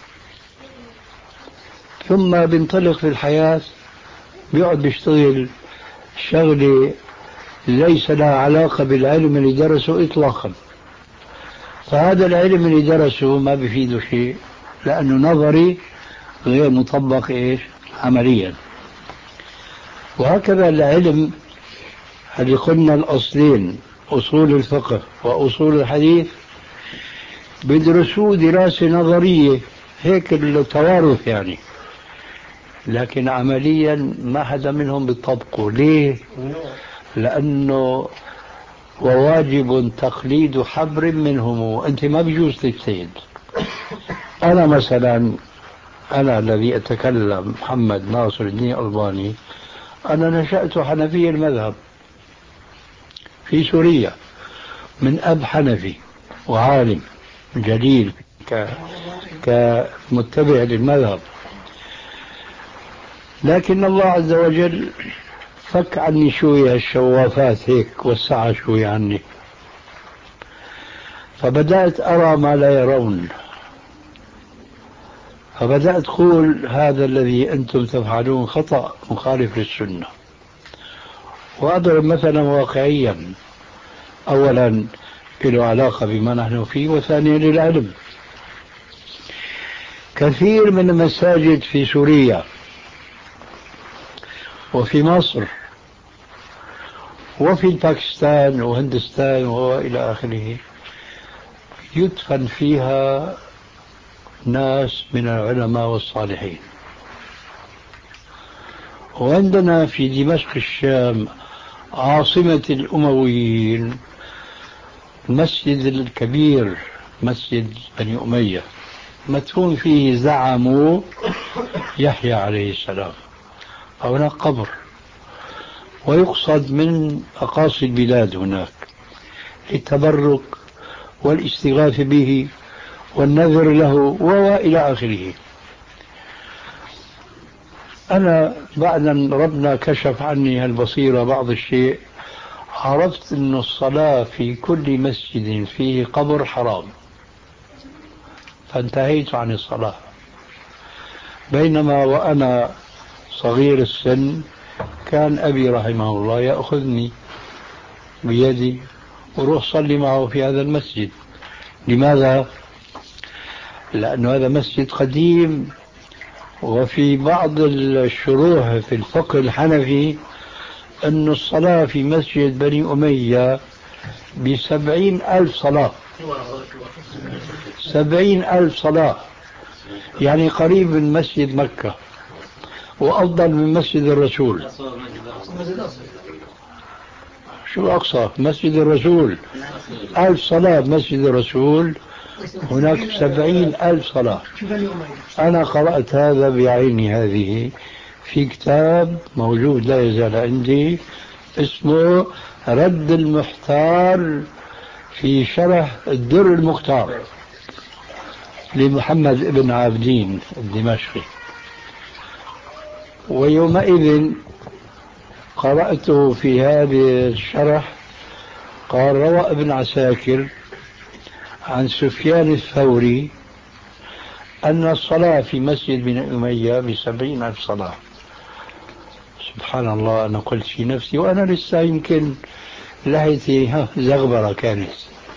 ثم بينطلق في الحياة بيقعد بيشتغل شغلة ليس لها علاقة بالعلم اللي درسه إطلاقا، فهذا العلم اللي درسه ما بيفيده شيء لأنه نظري غير مطبق إيش عمليا. وهكذا العلم اللي قلنا الأصلين أصول الفقه وأصول الحديث بيدرسوه دراسة نظرية هيك التوارث يعني، لكن عمليا ما حدا منهم بيطبقه. ليه؟ لأنه وواجب تقليد حبر منهم، أنت ما بيجوز تجتهد. أنا مثلا أنا الذي أتكلم محمد ناصر الدين الألباني، أنا نشأت حنفي المذهب في سوريا من أب حنفي وعالم جليل ك... كمتبع للمذهب، لكن الله عز وجل فك عني شوية الشوافات هيك، وسع شوية عني، فبدأت أرى ما لا يرون، فبدأت أقول هذا الذي أنتم تفعلون خطأ مخالف للسنة. وأضرب مثلا واقعيا، أولا له علاقة بما نحن فيه، وثانيا للعلم. كثير من المساجد في سوريا وفي مصر وفي باكستان وهندستان وإلى آخره يدفن فيها ناس من العلماء والصالحين. وعندنا في دمشق الشام عاصمة الأمويين المسجد الكبير مسجد بني أمية مدفون فيه زعموا يحيى عليه السلام، هناك قبر، ويقصد من أقاصي البلاد هناك للتبرك والاستغاثة به والنذر له وإلى آخره. أنا بعد أن ربنا كشف عني هالبصيرة بعض الشيء عرفت أن الصلاة في كل مسجد فيه قبر حرام، فانتهيت عن الصلاة. بينما وأنا صغير السن كان أبي رحمه الله يأخذني بيدي وروح صلي معه في هذا المسجد. لماذا؟ لأن هذا مسجد قديم، وفي بعض الشروح في الفقه الحنفي أن الصلاة في مسجد بني أمية بسبعين ألف صلاة، سبعين ألف صلاة، يعني قريب من مسجد مكة وأفضل من مسجد الرسول. شو الأقصى؟ مسجد الرسول ألف صلاة، مسجد الرسول هناك سبعين ألف صلاة. أنا قرأت هذا بعيني هذه في كتاب موجود لا يزال عندي اسمه رد المحتار في شرح الدر المختار لمحمد ابن عابدين الدمشقي. ويومئذ قرأته في هذا الشرح. قال: روى ابن عساكر عن سفيان الثوري أن الصلاة في مسجد بن أمية بسبعين ألف صلاة. سبحان الله، أنا قلت في نفسي وأنا لسه يمكن لحيتي زغبرة كانت،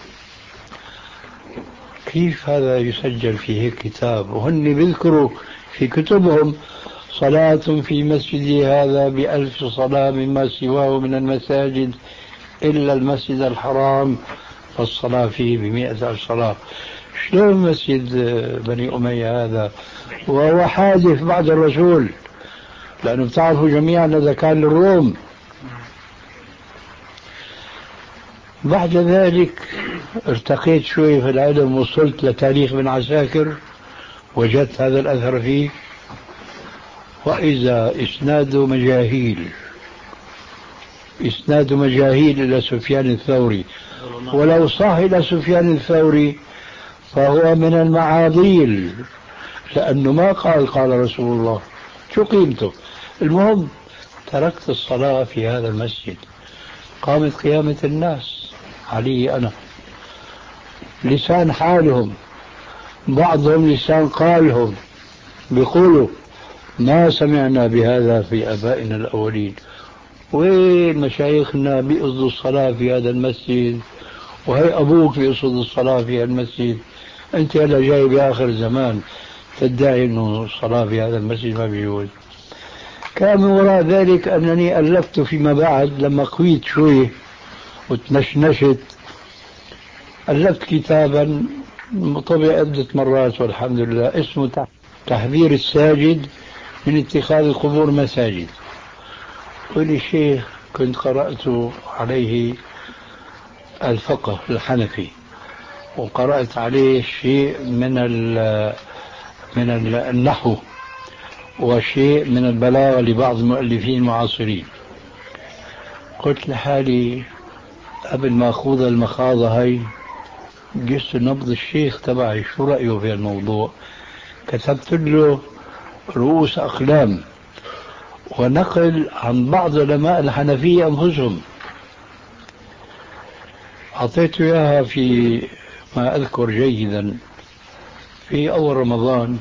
كيف هذا يسجل في هيك كتاب؟ وهن بيذكروا في كتبهم صلاة في مسجد هذا بألف صلاة مما سواه من المساجد إلا المسجد الحرام فالصلاة فيه بمئة ألف صلاة. شلون مسجد بني أمية هذا وهو حادث بعد الرسول؟ لأنه بتعرفوا جميعا هذا كان للروم. بعد ذلك ارتقيت شوي في العلم، وصلت لتاريخ ابن عساكر، وجدت هذا الأثر فيه، وإذا إسناد مجاهيل إسناد مجاهيل إلى سفيان الثوري، ولو صح إلى سفيان الثوري فهو من المعاضيل، لأنه ما قال قال رسول الله، شو قيمته؟ المهم تركت الصلاة في هذا المسجد، قامت قيامة الناس علي أنا، لسان حالهم، بعضهم لسان قالهم، بيقولوا ما سمعنا بهذا في آبائنا الأولين، وين مشايخنا بيقصدوا الصلاة في هذا المسجد، وهي أبوك بيقصد الصلاة في المسجد، أنت هلا جاي بآخر زمان تدعي أنه الصلاة في هذا المسجد ما بيجوز. كان من وراء ذلك أنني ألفت فيما بعد لما قويت شوي وتنشنشت، ألفت كتابا طبع عدة مرات والحمد لله، اسمه تحذير الساجد من اتخاذ القبور مساجد. ولي شيخ كنت قرأت عليه الفقه الحنفي، وقرأت عليه شيء من من النحو وشيء من البلاغة لبعض المؤلفين المعاصرين. قلت لحالي قبل ما أخوض المخاضة هاي جست نبض الشيخ تبعي شو رأيه في الموضوع، كتبت له رؤوس أقلام ونقل عن بعض علماء الحنفية أنفسهم، أعطيته إياها في ما أذكر جيدا في أول رمضان.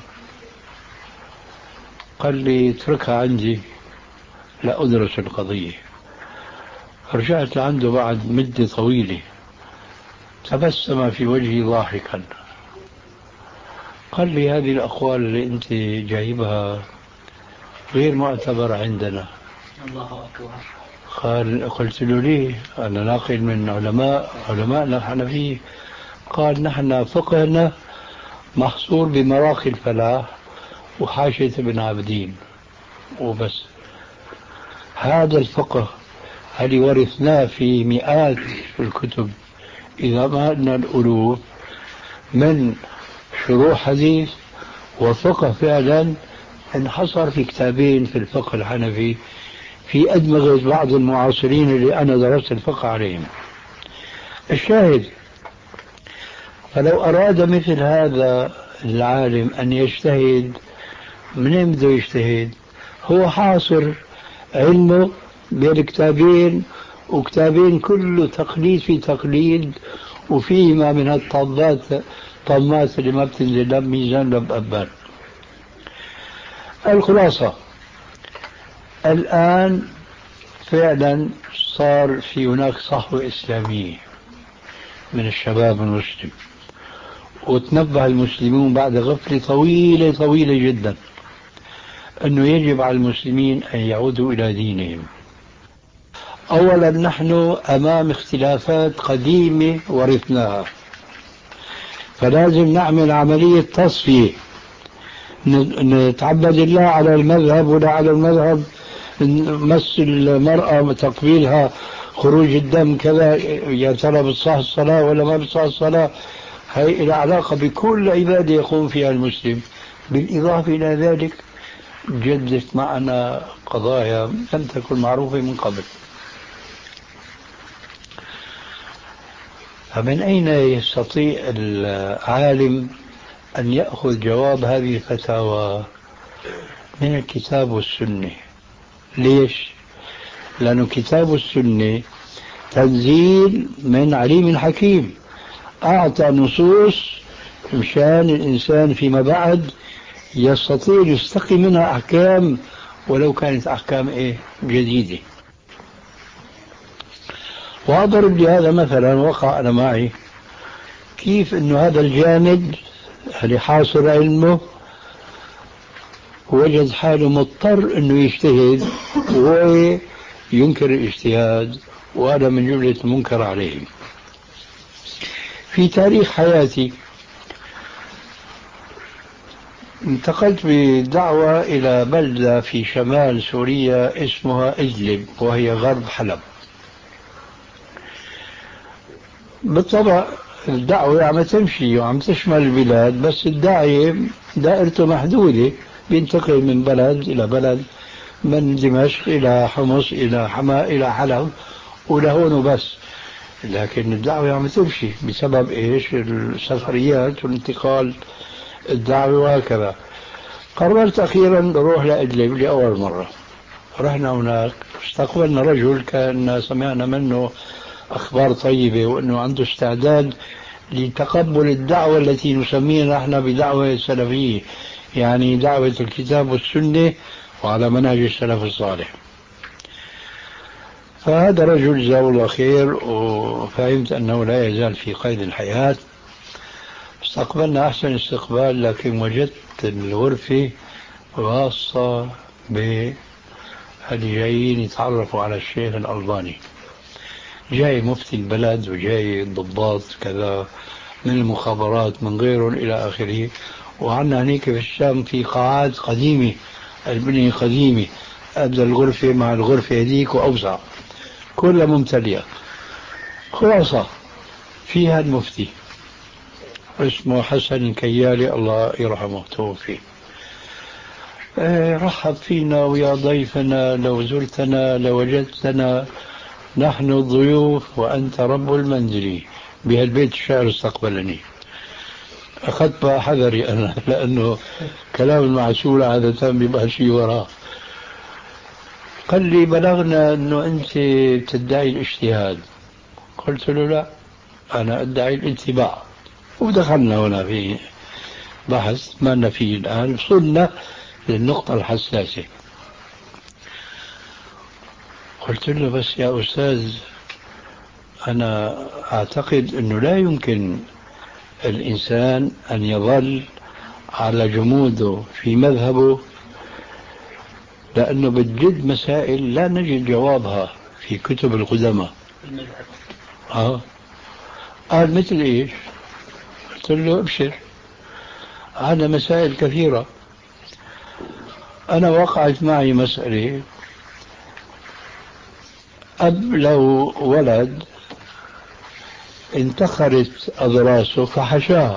قال لي اتركها عندي لا أدرس القضية. رجعت لعنده بعد مدة طويلة، تبسم في وجهي ضاحكا، قال لي هذه الأقوال اللي أنت جايبها غير معتبرة عندنا. الله أكبر. قال قلت له ليه؟ أنا ناقل من علماء علماءنا الحنفية. قال نحن فقهنا محصور بمراقي الفلاح وحاشية ابن عابدين وبس. هذا الفقه هل ورثناه في مئات الكتب إذا ما أن الألوف من شروح حديث وفقه فعلا انحصر في كتابين في الفقه الحنفي في أدمغة بعض المعاصرين اللي أنا درست الفقه عليهم. الشاهد، فلو أراد مثل هذا العالم أن يجتهد، من بده يجتهد؟ هو حاصر علمه بالكتابين، وكتابين كله تقليد في تقليد، وفيهما من الطمات طمات اللي ما بتنزل لا بميزان لا بأبان. الخلاصة الآن فعلا صار في هناك صحوة إسلامية من الشباب المسلم، وتنبه المسلمون بعد غفلة طويلة طويلة جدا أنه يجب على المسلمين أن يعودوا إلى دينهم. أولا نحن أمام اختلافات قديمة ورثناها، فلازم نعمل عملية تصفية، نتعبد الله على المذهب ولا على المذهب، مس المرأة تقبيلها خروج الدم كذا، يا ترى بتصح الصلاة ولا ما بتصح الصلاة، هي إلى علاقة بكل عبادة يقوم فيها المسلم. بالإضافة إلى ذلك جدت معنا قضايا لم تكن معروفة من قبل. فمن أين يستطيع العالم أن يأخذ جواب هذه الفتاوى؟ من الكتاب والسنة. ليش؟ لأنه كتاب السنة تنزيل من عليم حكيم، أعطى نصوص مشان الإنسان فيما بعد يستطيع يستقي منها أحكام ولو كانت أحكام إيه جديدة. وأضرب لهذا مثلا وقع أنا معي كيف أنه هذا الجانب اللي حاصر علمه وجد حاله مضطر أنه يجتهد وينكر الاجتهاد، وهذا من جملة المنكر عليهم. في تاريخ حياتي انتقلت بدعوة إلى بلدة في شمال سوريا اسمها إدلب، وهي غرب حلب. بالطبع الدعوة عم تمشي وعم تشمل البلاد، بس الداعية دائرته محدودة، بينتقل من بلد إلى بلد، من دمشق إلى حمص إلى حماة إلى حلب ولهون وبس. لكن الدعوة عم تمشي بسبب إيش؟ السفريات والانتقال الدعوة وهكذا. قررت أخيرا بروح لإدلب لأول مرة. رحنا هناك، استقبلنا رجل كان سمعنا منه أخبار طيبة وأنه عنده استعداد لتقبل الدعوة التي نسميها نحن بدعوة سلفية، يعني دعوة الكتاب والسنة وعلى منهج السلف الصالح. فهذا رجل جزاه الله خير، وفهمت أنه لا يزال في قيد الحياة. استقبلنا أحسن استقبال، لكن وجدت الغرفة خاصة باللي جايين يتعرفوا على الشيخ الألباني. جاي مفتي البلد وجاي ضباط كذا من المخابرات من غيرهم إلى آخره. وعنا هنيك في الشام في قاعات قديمة، البنية قديمة، أبدأ الغرفة مع الغرفة هذيك وأوسع، كلها ممتلئة. خلاصة فيها المفتي اسمه حسن الكيالي الله يرحمه توفي. اه رحب فينا ويا ضيفنا، لو زرتنا لوجدتنا نحن الضيوف وأنت رب المنزل. بهالبيت الشعر استقبلني. أخذت بقى حذري أنا، لأنه كلام المعسول عادة بيبقى شيء وراه. قال لي بلغنا أنه أنت تدعي الاجتهاد. قلت له لا، أنا أدعي الاتباع. ودخلنا هنا في بحث ما لنا فيه الآن، وصلنا للنقطة الحساسة. قلت له بس يا أستاذ، أنا أعتقد أنه لا يمكن الإنسان أن يظل على جموده في مذهبه، لأنه بتجد مسائل لا نجد جوابها في كتب القدماء. آه. قال مثل إيش؟ قلت له ابشر، هذا مسائل كثيرة. أنا وقعت معي مسألة، أب لو ولد انتخرت أضراسه فحشاها،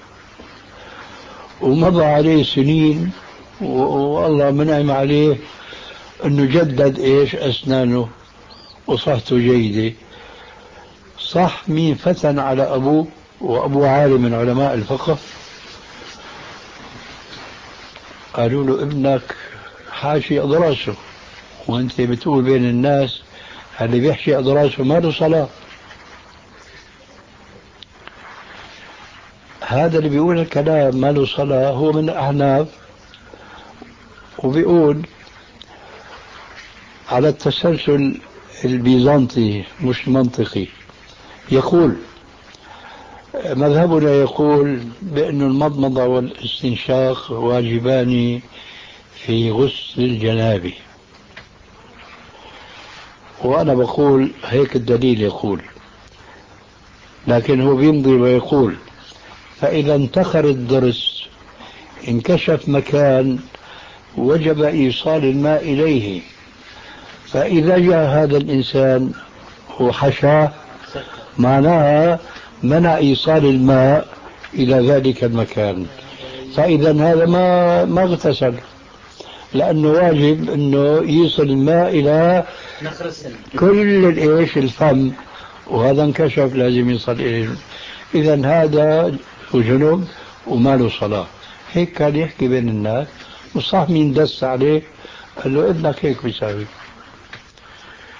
ومضى عليه سنين والله منعم عليه أنه جدد إيش أسنانه وصحته جيدة. صح مين فتن على أبوه وأبوه عالم من علماء الفقه؟ قالوا له ابنك حاشي أضراسه، وأنت بتقول بين الناس اللي بيحشي أضراسه ما له صلاة. هذا اللي بيقول الكلام ما له صلاة هو من الأحناف، وبيقول على التسلسل البيزنطي مش منطقي. يقول مذهبنا يقول بأن المضمضة والاستنشاق واجبان في غسل الجنابة، وأنا بقول هيك الدليل يقول، لكن هو بيمضي ويقول فإذا انتخر الضرس انكشف مكان وجب إيصال الماء إليه، فإذا جاء هذا الإنسان وحشاه معناها منع إيصال الماء إلى ذلك المكان، فإذا هذا ما ما اغتسل، لأنه واجب أنه يصل الماء إلى كل الإيش الفم، وهذا انكشف لازم يصل إليه. إذا هذا جنوب وما له صلاة. هيك كان يحكي بين الناس، وصح مين دس عليه قال له ابنك هيك بيساوي.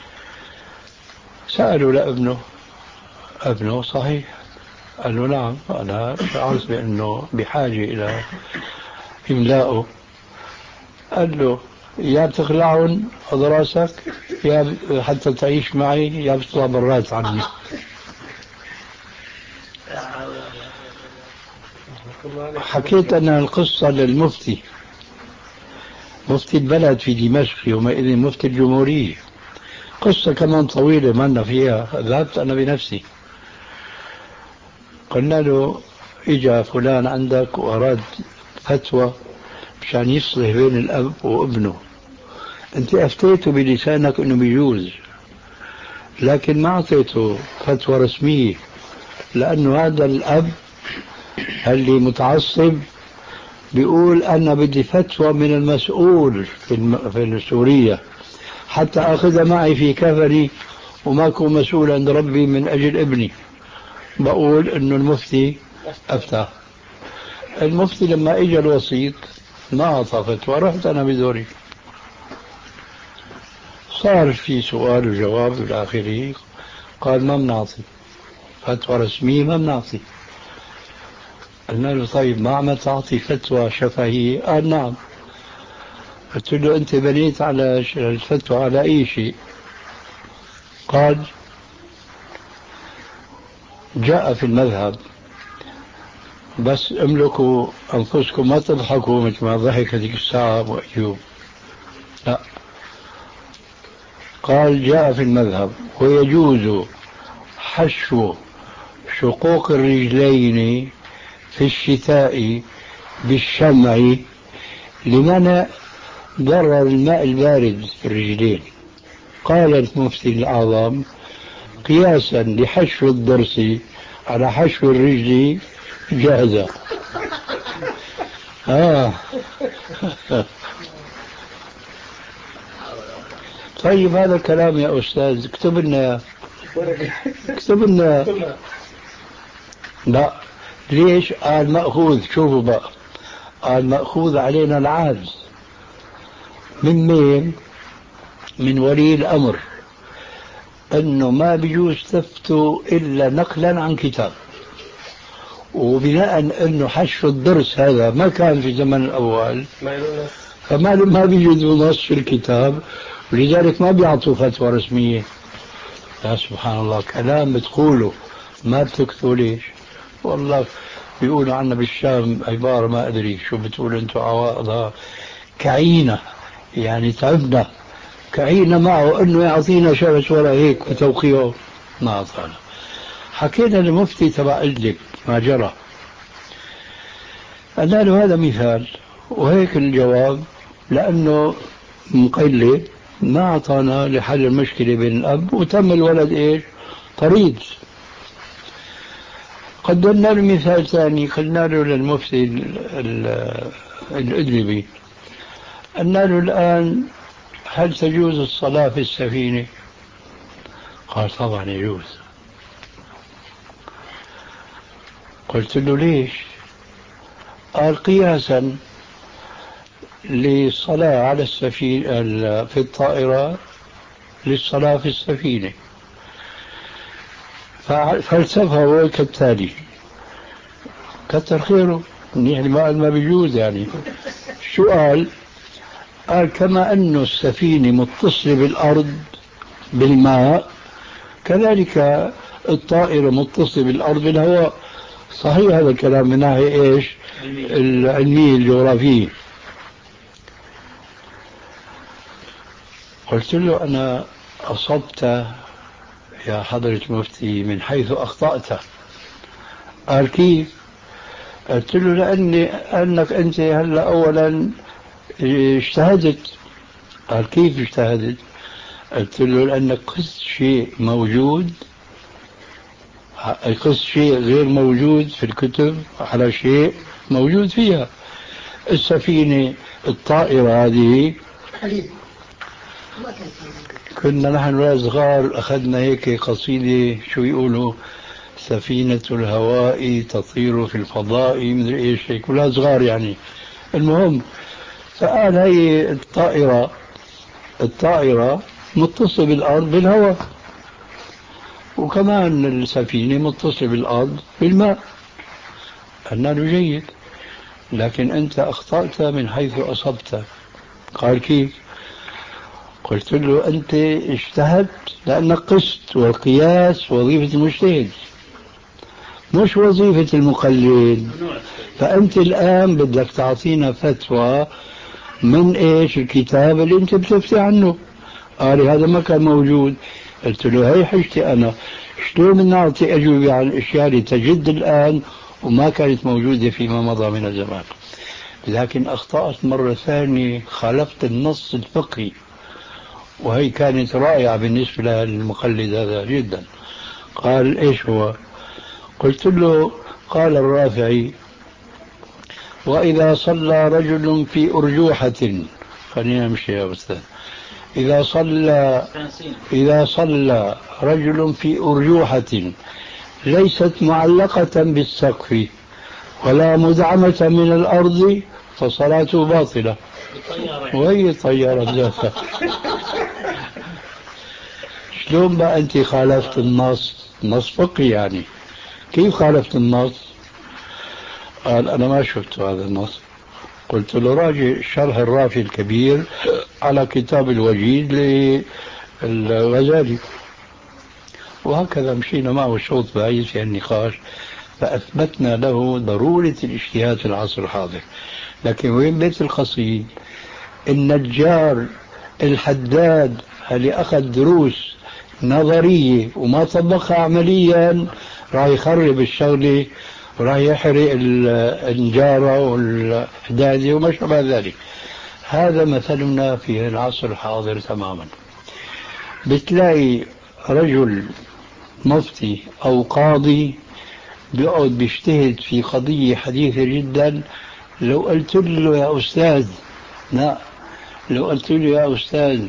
سألوا لابنه، ابنه صحيح، قال له نعم أنا شعرت بأنه بحاجة إلى إملائه. قال له يا بتخلعهم أضراسك يا حتى تعيش معي يا بتطلع برات عني. حكيت أنا القصة للمفتي، مفتي البلد في دمشق يومئذ مفتي الجمهورية، قصة كمان طويلة ما لنا فيها، ذهبت أنا بنفسي. قلنا له إجا فلان عندك وأراد فتوى مشان يصلح بين الأب وابنه، أنت أفتيته بلسانك أنه بيجوز، لكن ما أعطيته فتوى رسمية، لأنه هذا الأب اللي متعصب بيقول أنا بدي فتوى من المسؤول في, الم... في سوريا حتى أخذها معي في كفني وما أكون مسؤول عند ربي من أجل ابني. بقول إنه المفتي أفتى. المفتي لما إجا الوسيط ما أعطى فتوى، رحت أنا بدوري، صار في سؤال وجواب إلى آخره، قال ما بنعطي فتوى رسمية، ما بنعطي. قلنا له طيب ما عم تعطي فتوى شفهية؟ قال نعم. قلت له أنت بنيت على الفتوى على أي شيء؟ قال جاء في المذهب، بس املكوا أنفسكم ما تضحكوا مثل ما ضحك هذيك الساعة أبو أيوب، لا. قال جاء في المذهب ويجوز حشو شقوق الرجلين في الشتاء بالشمع لمنع ضرر الماء البارد في الرجلين. قال المفتي الأعظم قياسا لحشو الضرس على حشو الرجل جاهزة. آه. طيب هذا كلام يا أستاذ، اكتب لنا اكتب لنا. لا ليش؟ قال مأخوذ، شوفوا بقى، قال مأخوذ علينا العاجز من مين؟ من ولي الأمر، أنه ما بيجوز تفتوا إلا نقلا عن كتاب، وبناء أنه حشو الضرس هذا ما كان في زمن الأول فما ما بيجوز نص في الكتاب، ولذلك ما بيعطوا فتوى رسمية. يا سبحان الله، كلام بتقوله ما بتكتبوا ليش؟ والله بيقولوا عنا بالشام عبارة ما أدري شو بتقول أنتم، عواضها كعينة، يعني تعبنا كعينة معه أنه يعطينا شبش ولا هيك بتوقيعه، ما أعطانا. حكينا للمفتي تبع إدلب ما جرى، قلنا له هذا مثال وهيك الجواب، لأنه مقلد ما أعطانا لحل المشكلة بين الأب، وتم الولد إيش؟ طريد. قدمنا له مثال ثاني، قلنا له للمفتي الإدلبي، قلنا له الآن هل تجوز الصلاة في السفينة؟ قال طبعا يجوز. قلت له ليش؟ قال قياسا للصلاة على السفينة في الطائرة للصلاة في السفينة. ففلسفة كالتالي، كتر خيره يعني ما قال ما بيجوز، يعني شو قال؟ قال كما أن السفينة متصلة بالأرض بالماء كذلك الطائرة متصلة بالأرض بالهواء. صحيح هذا الكلام من ناحية إيش؟ العلمية الجغرافية. قلت له أنا أصبت يا حضرة المفتي من حيث أخطأت. قال كيف؟ قلت له لأني أنك أنت هلا أولا اجتهدت. قال كيف اجتهدت؟ قلت له لأنك قست شيء موجود، قست شيء غير موجود في الكتب على شيء موجود فيها. السفينة الطائرة هذه كنا نحن صغار أخذنا هيك قصيدة شو يقولوا، سفينة الهواء تطير في الفضاء مدري ايش هيك، كلها صغار يعني. المهم فقال هي الطائرة الطائرة متصلة بالأرض بالهواء. وكمان السفينة متصلة بالأرض بالماء، النار جيد. لكن أنت أخطأت من حيث أصبت. قال كيف؟ قلت له أنت اجتهدت لأنك قست، والقياس وظيفة المجتهد مش وظيفة المقلد. فأنت الآن بدك تعطينا فتوى من إيش الكتاب اللي أنت بتفتي عنه. قال هذا ما كان موجود. قلت له هي حجتي أنا، شلون بدنا نعطي أجوبة عن الأشياء اللي تجد الآن وما كانت موجودة فيما مضى من الزمان. لكن أخطأت مرة ثانية، خالفت النص الفقهي، وهي كانت رائعة بالنسبة للمقلد هذا جدا. قال إيش هو؟ قلت له قال الرافعي وإذا صلى رجل في أرجوحة، خلينا نمشي يا أستاذ، إذا صلى إذا صلى رجل في أرجوحة ليست معلقة بالسقف ولا مدعمة من الأرض فصلاته باطلة. وهي طيارة ذاتها. شلون بقى أنت خالفت النص؟ نص فقهي يعني، كيف خالفت النص؟ قال أنا ما شفت هذا النص. قلت له راجع شرح الرافي الكبير على كتاب الوجيز للغزالي. وهكذا مشينا معه شوط بعيد في النقاش، فأثبتنا له ضرورة الاجتهاد في العصر الحاضر. لكن وين بيت القصيد؟ النجار الحداد اللي أخذ دروس نظرية وما طبقها عمليا راح يخرب الشغلة وراح يحرق النجارة والحدادة وما شابه ذلك. هذا مثلنا في العصر الحاضر تماما. بتلاقي رجل مفتي أو قاضي بيقعد بيجتهد في قضية حديثة جدا، لو قلت له يا أستاذ لا لو قلت له يا أستاذ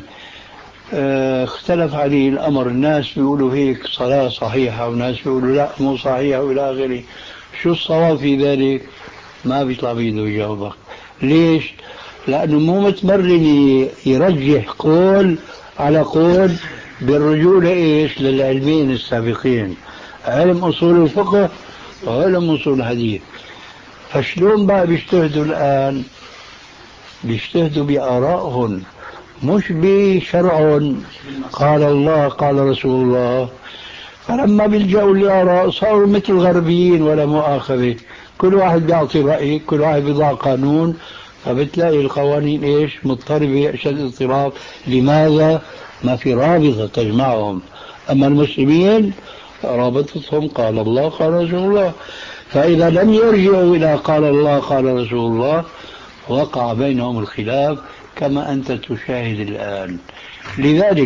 اه اختلف عليه الأمر، الناس بيقولوا هيك صلاة صحيحة وناس بيقولوا لا مو صحيحة وإلى آخره، شو الصواب في ذلك؟ ما بيطلع بيده يجاوبك. ليش؟ لأنه مو متمرن يرجح قول على قول بالرجوع لإيش؟ للعلمين السابقين، علم أصول الفقه وعلم أصول الحديث. فشلون بقى بيجتهدوا الآن؟ بيجتهدوا بآرائهم مش بشرع قال الله قال رسول الله. فلما بيلجأوا لآراء صاروا مثل الغربيين ولا مؤاخذة، كل واحد بيعطي رأي، كل واحد بيضع قانون، فبتلاقي القوانين إيش؟ مضطربة أشد اضطراب. لماذا؟ ما في رابطة تجمعهم. أما المسلمين رابطتهم قال الله قال رسول الله. فإذا لم يرجعوا إلى قال الله قال رسول الله وقع بينهم الخلاف كما أنت تشاهد الآن. لذلك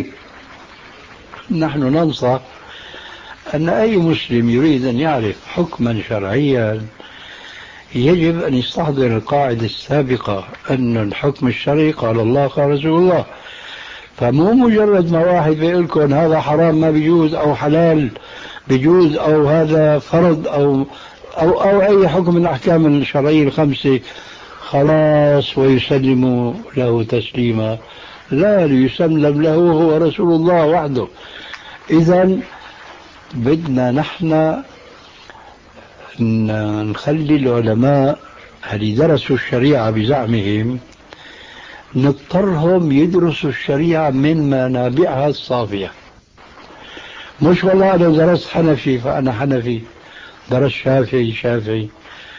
نحن ننصح أن أي مسلم يريد أن يعرف حكما شرعيا يجب أن يستحضر القاعدة السابقة أن الحكم الشرعي قال الله قال رسول الله. فمو مجرد ما واحد بيقول لكم هذا حرام ما بيجوز أو حلال بيجوز أو هذا فرض أو أو أو أي حكم من الأحكام الشرعية الخمسة خلاص ويسلم له تسليما. لا، ليسلم له هو رسول الله وحده. إذن بدنا نحن نخلي العلماء اللي درسوا الشريعة بزعمهم نضطرهم يدرسوا الشريعة من منابعها الصافية. مش والله أنا درست حنفي فأنا حنفي، درست شافعي شافعي.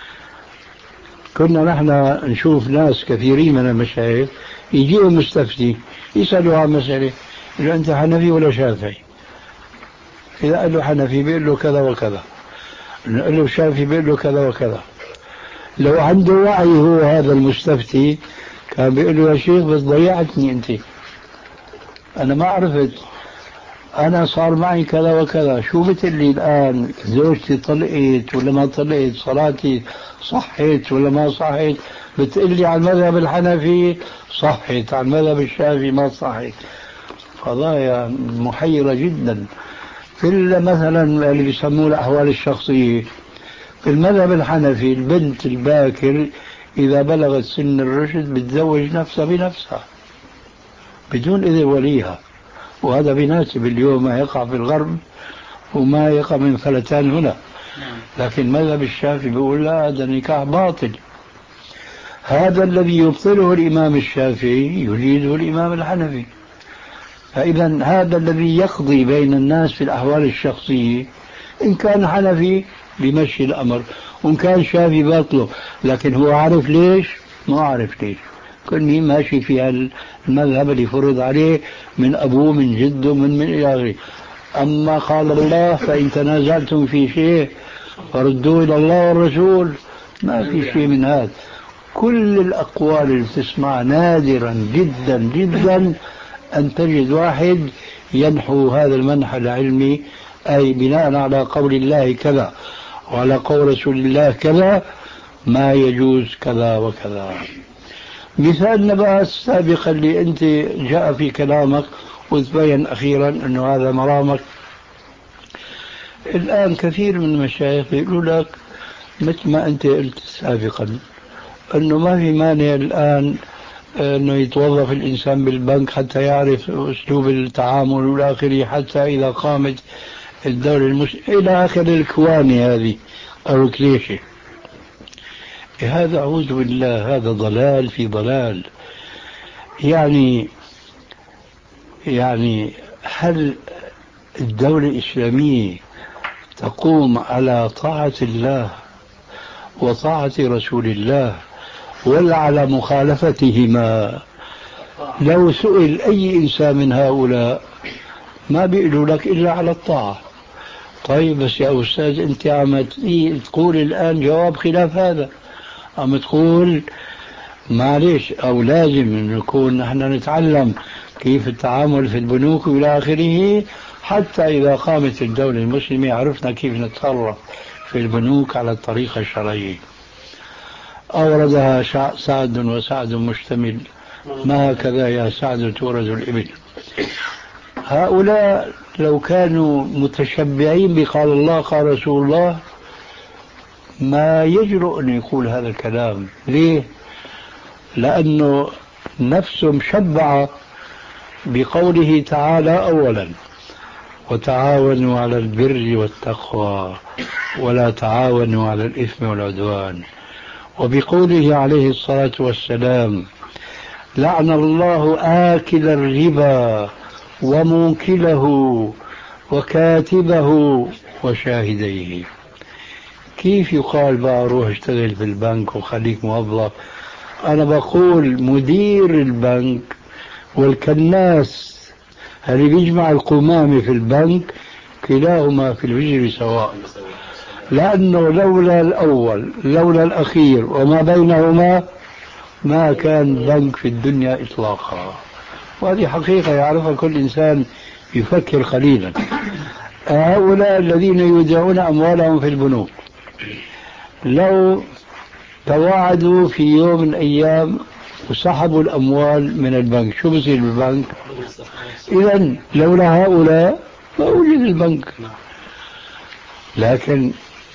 كنا نحن نشوف ناس كثيرين من المشايخ يجيهم مستفتي يسألوا عن مسألة، يقول أنت حنفي ولا شافعي؟ إذا قال له حنفي بيقول له كذا وكذا، قال له شافعي بيقول له كذا وكذا. لو عنده وعي هو هذا المستفتي كان بيقول له يا شيخ بس ضيعتني أنت، أنا ما عرفت، أنا صار معي كذا وكذا. شو بتقلي الآن؟ زوجتي طلقت ولا ما طلقت؟ صلاتي صحت ولا ما صحت؟ بتقلي على المذهب الحنفي صحت، على المذهب الشافعي ما صحت. قضايا محيرة جدا. في مثلا اللي بيسموه الأحوال الشخصية، في المذهب الحنفي البنت الباكر إذا بلغت سن الرشد بتزوج نفسها بنفسها بدون إذن وليها، وهذا بيناسب اليوم ما يقع في الغرب، وما يقع من فلتان هنا. لكن مذهب الشافعي بيقول لا، هذا النكاح باطل. هذا الذي يبطله الإمام الشافعي يجيزه الإمام الحنفي. فإذا هذا الذي يقضي بين الناس في الأحوال الشخصية، إن كان حنفي بمشي الأمر وإن كان شافعي باطله. لكن هو عارف ليش؟ ما عارف ليش، كل ماشي في المذهب اللي فرض عليه من أبوه من جده من من إلى آخره. أما قال الله فإن تنازعتم في شيء فردوه إلى الله والرسول، ما في شيء من هذا. كل الأقوال اللي تسمع نادرا جدا جدا أن تجد واحد ينحو هذا المنحى العلمي، أي بناء على قول الله كذا وعلى قول رسول الله كذا ما يجوز كذا وكذا. مثال نبأ السابق اللي أنت جاء في كلامك وتبين أخيرا أنه هذا مرامك. الآن كثير من المشايخ يقولوا لك مثل ما أنت قلت سابقا أنه ما في مانع الآن أنه يتوظف الإنسان بالبنك حتى يعرف أسلوب التعامل والآخر، حتى إذا قامت الدولة المسلمة إلى آخر الكواني هذه أو الكليشة. هذا أعوذ بالله، هذا ضلال في ضلال. يعني يعني هل الدولة الإسلامية تقوم على طاعة الله وطاعة رسول الله ولا على مخالفتهما؟ لو سئل أي إنسان من هؤلاء ما بيقولوا لك إلا على الطاعة. طيب بس يا أستاذ أنت عم تقول الآن جواب خلاف هذا، عم تقول معلش أو لازم نكون نحن نتعلم كيف التعامل في البنوك وإلى آخره، حتى إذا قامت الدولة المسلمة عرفنا كيف نتصرف في البنوك على الطريقة الشرعية. أوردها سعد وسعد مشتمل، ما هكذا يا سعد تورد الإبل. هؤلاء لو كانوا متشبعين بقال الله قال رسول الله ما يجرؤ أن يقول هذا الكلام. ليه؟ لأنه نفسه مشبعة بقوله تعالى أولا وتعاونوا على البر والتقوى ولا تعاونوا على الإثم والعدوان، وبقوله عليه الصلاة والسلام لعن الله آكل الربا وموكله وكاتبه وشاهديه. كيف يقال بقى روح اشتغل في البنك وخليك موظف؟ أنا بقول مدير البنك والكناس اللي بيجمع القمامة في البنك كلاهما في الوجر سواء، لأنه لولا الأول لولا الأخير وما بينهما ما كان بنك في الدنيا إطلاقا. وهذه حقيقة يعرفها كل إنسان يفكر قليلا. هؤلاء الذين يودعون أموالهم في البنوك لو تواعدوا في يوم من الأيام وسحبوا الأموال من البنك شو بصير بالبنك؟ إذن لولا هؤلاء ما وجد البنك. لكن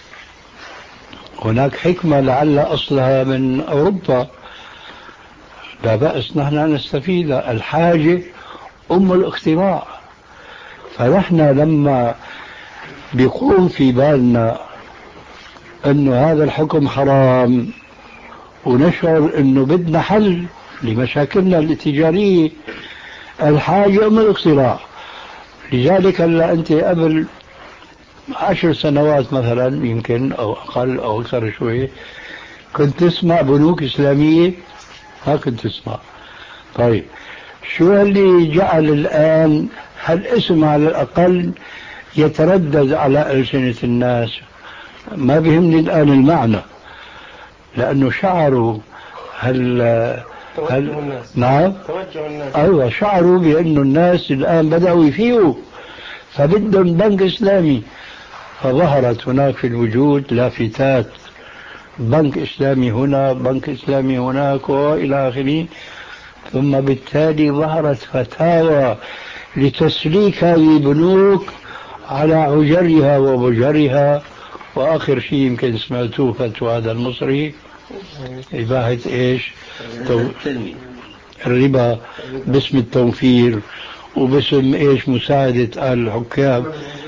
هناك حكمة لعل أصلها من أوروبا، لا بأس نحن نستفيد. الحاجة أم الاختراع. فنحن لما بيقوم في بالنا أنه هذا الحكم حرام ونشعر أنه بدنا حل لمشاكلنا التجارية، الحاجة أم الاختراع. لذلك هلا أنت قبل عشر سنوات مثلا يمكن أو أقل أو أكثر شوي كنت تسمع بنوك إسلامية؟ ما كنت تسمع. طيب شو اللي جعل الآن هالاسم على الأقل يتردد على ألسنة الناس؟ ما بيهمني الآن المعنى، لأنه شعروا هل توجه هل الناس. نعم توجه الناس. أيوة شعروا بأنه الناس الآن بدأوا يفيقوا فبدهم بنك إسلامي، فظهرت هناك في الوجود لافتات بنك إسلامي هنا بنك إسلامي هناك وإلى آخره. ثم بالتالي ظهرت فتاوى لتسليك هذه البنوك على عجرها وبجرها. وآخر شيء يمكن سمعتوه فتوى هذا المصري إباحة إيش؟ تو... الربا باسم التوفير وباسم إيش مساعدة الحكام.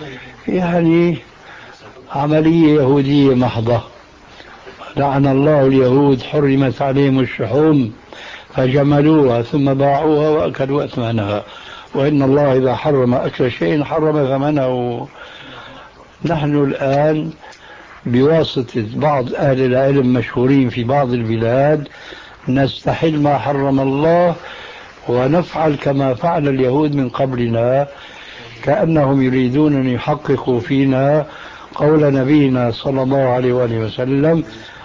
يعني عملية يهودية محضة. لعن الله اليهود حرمت عليهم الشحوم فجملوها ثم باعوها وأكلوا أثمانها، وإن الله إذا حرم أكل شيء حرم ثمنه. نحن الآن بواسطة بعض أهل العلم مشهورين في بعض البلاد نستحل ما حرم الله ونفعل كما فعل اليهود من قبلنا، كأنهم يريدون أن يحققوا فينا قول نبينا صلى الله عليه وآله وسلم: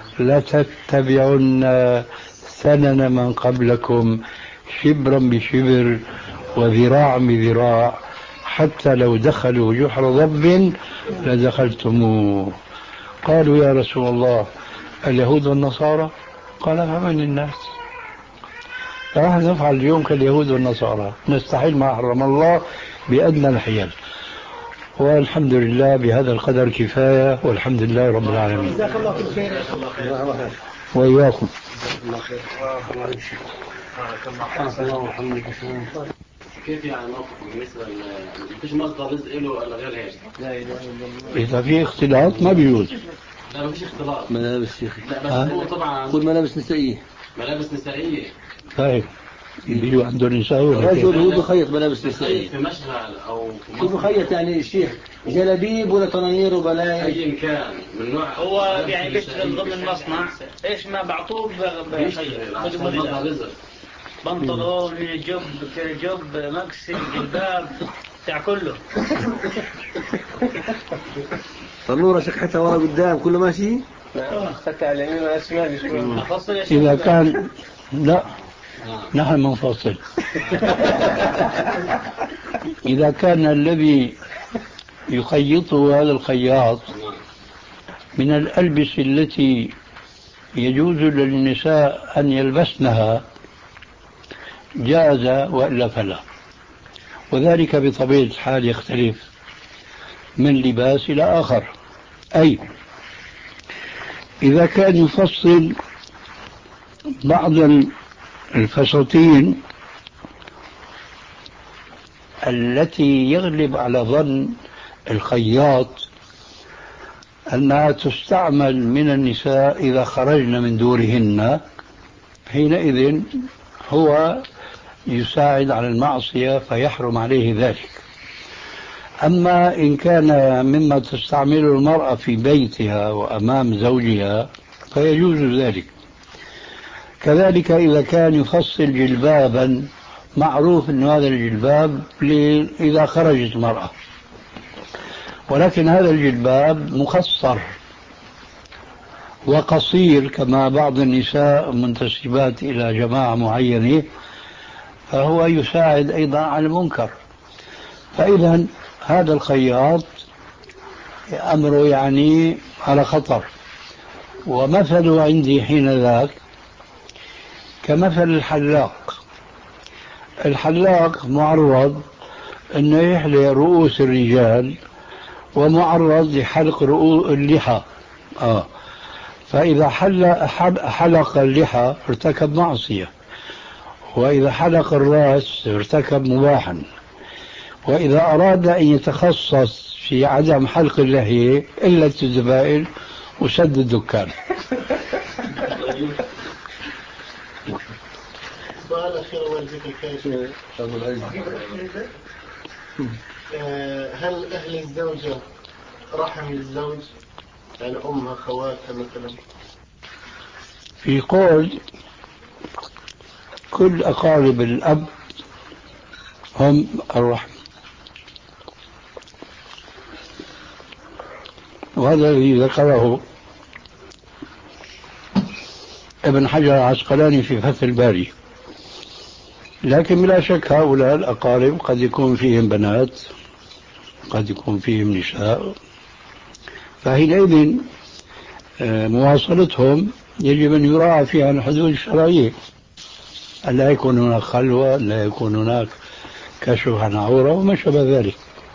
لتتبعن سنن من قبلكم شبرا بشبر وذراعا بذراع حتى لو دخلوا جحر ضب لدخلتموه. قالوا: يا رسول الله اليهود والنصارى؟ قال: فمن الناس؟ فنحن نفعل اليوم كاليهود والنصارى، نستحيل ما حرم الله بأدنى الحيل. والحمد لله بهذا القدر كفاية، والحمد لله رب العالمين. جزاك الله كل خير. وإياكم. كيف يعني موقفكم بالنسبة ل مفيش مصدر رزق له ولا غير هيك؟ لا إله إلا الله. إذا في اختلاط ما بيجوز. لا مفيش اختلاط. ملابس يا أخي. لا بس هو طبعا كل ملابس نسائية. ملابس نسائية. طيب بيجوا عنده نساء ولا كيف؟ رجل هو بخيط ملابس نسائية. في مشغل أو شو بخيط يعني الشيخ؟ جلابيب ولا طنانير وبلايا؟ أي كان من نوع. هو يعني بيشتغل ضمن المصنع، ايش ما بعطوه بخيط. بنطلون، جب جب مكسي، جلباب بتاع كله. طنورة شكحتها ورا قدام كله ماشي؟ اخذت على اليمين والشمال شوي. إذا كان لا نحن منفصل. إذا كان الذي يخيطه هذا الخياط من الألبسة التي يجوز للنساء أن يلبسنها جاز، وإلا فلا. وذلك بطبيعة الحال يختلف من لباس إلى آخر. أي إذا كان يفصل بعض الفساتين التي يغلب على ظن الخياط أنها تستعمل من النساء إذا خرجن من دورهن، حينئذ هو يساعد على المعصية فيحرم عليه ذلك. أما إن كان مما تستعمله المرأة في بيتها وأمام زوجها فيجوز ذلك. كذلك إذا كان يفصل جلبابا معروف أن هذا الجلباب إذا خرجت المرأة، ولكن هذا الجلباب مخصر وقصير كما بعض النساء منتسبات إلى جماعة معينة، فهو يساعد أيضا على المنكر. فإذا هذا الخياط أمره يعني على خطر. ومثله عندي حين ذاك كمثل الحلاق. الحلاق معرض أنه يحلق رؤوس الرجال ومعرض لحلق رؤوس اللحى. آه. فإذا حلق, حلق اللحى ارتكب معصية، وإذا حلق الرأس ارتكب مباحا، وإذا أراد أن يتخصص في عدم حلق اللحية إلا الزبائن وسد الدكان. سؤال أخير والدك الكاشف، هل أهل الزوجة رحم الزوج يعني أمها خواتها مثلا؟ في قول كل أقارب الأب هم الرحم، وهذا الذي ذكره ابن حجر العسقلاني في فتح الباري. لكن بلا شك هؤلاء الأقارب قد يكون فيهم بنات، قد يكون فيهم نساء، فحينئذ مواصلتهم يجب أن يراعى فيها الحدود الشرعية، ألا يكون هناك خلوة، لا يكون هناك كشف عن عورة وما شابه ذلك.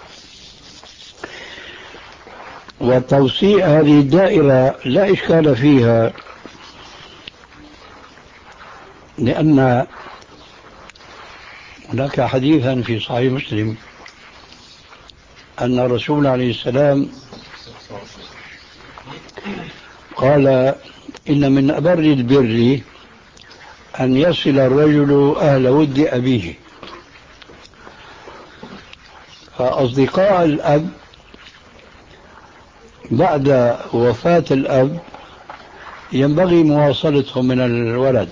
وتوسيع هذه الدائرة لا إشكال فيها، لأن هناك حديثا في صحيح مسلم أن الرسول عليه السلام قال إن من أبر البر أن يصل الرجل أهل ود أبيه. فأصدقاء الأب بعد وفاة الأب ينبغي مواصلتهم من الولد،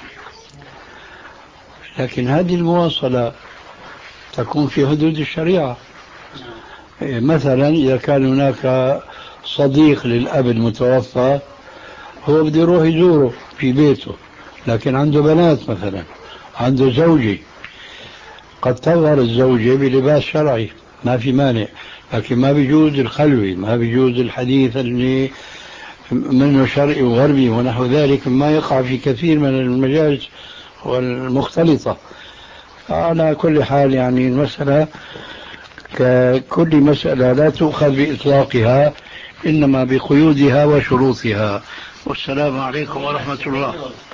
لكن هذه المواصلة تكون في حدود الشريعة. مثلا إذا كان هناك صديق للأب المتوفى هو بده يروح يزوره في بيته، لكن عنده بنات مثلا، عنده زوجة، قد تظهر الزوجة بلباس شرعي ما في مانع، لكن ما بيجوز الخلوة، ما بيجوز الحديث اللي منه شرعي وغربي ونحو ذلك، ما يقع في كثير من المجالس والمختلطة. على كل حال يعني المسألة ككل مسألة لا تؤخذ بإطلاقها، إنما بقيودها وشروطها. والسلام عليكم ورحمة الله.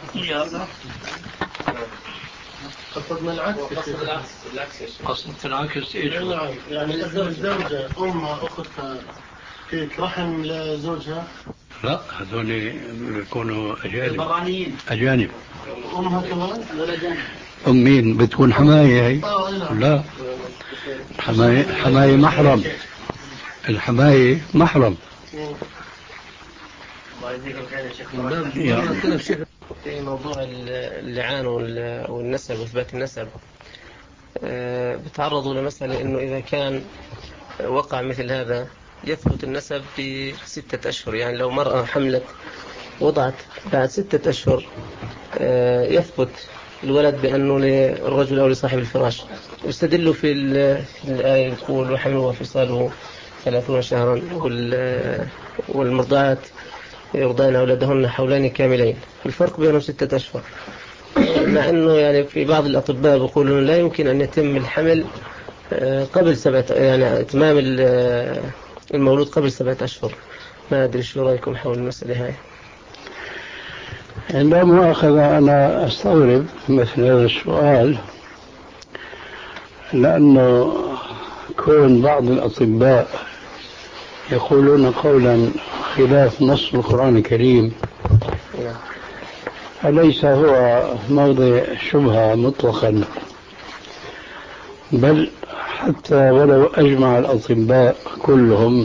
قصدنا العكس. قصدت العكس إيش؟ نعم، يعني الزوجة أمها أختها في رحم لزوجها؟ لا، هذول بيكونوا أجانب. برانيين. أجانب. أمها كمان؟ لا أجانب. أم مين؟ بتكون حماية هي؟ لا، حماية حماية محرم. الحماية محرم. في موضوع اللعان والنسب وإثبات النسب، بتعرضوا لمسألة إنه إذا كان وقع مثل هذا يثبت النسب في ستة أشهر. يعني لو مرأة حملت وضعت بعد ستة أشهر يثبت الولد بأنه للرجل أو لصاحب الفراش. يستدلوا في الآية يقول وحمله وفصاله ثلاثون شهرا والمرضعات يرضعن أولادهن حولين كاملين، الفرق بينهم ستة أشهر، مع أنه يعني في بعض الأطباء يقولون لا يمكن أن يتم الحمل قبل سبعة، يعني إتمام المولود قبل سبعة أشهر. ما أدري شو رأيكم حول المسألة هاي؟ لا مؤاخذة، أنا أستغرب مثل هذا السؤال، لأنه كون بعض الأطباء يقولون قولا خلاف نص القرآن الكريم أليس هو موضع شبهة مطلقا، بل حتى ولو أجمع الأطباء كلهم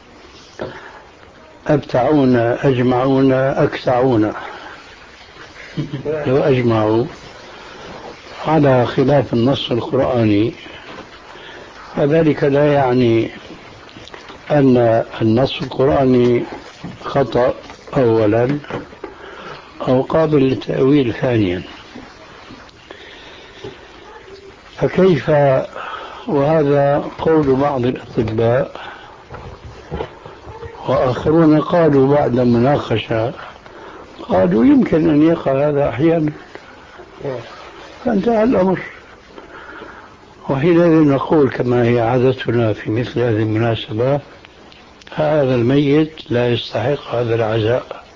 أبتعون أجمعون أكسعون، لو أجمعوا على خلاف النص القرآني فذلك لا يعني أن النص القرآني خطأ أولا أو قابل للتأويل ثانيا. فكيف وهذا قول بعض الأطباء، وآخرون قالوا بعد مناقشة قالوا يمكن أن يقع هذا أحيانا، فانتهى الأمر. وحينئذ نقول كما هي عادتنا في مثل هذه المناسبة: هذا الميت لا يستحق هذا العزاء.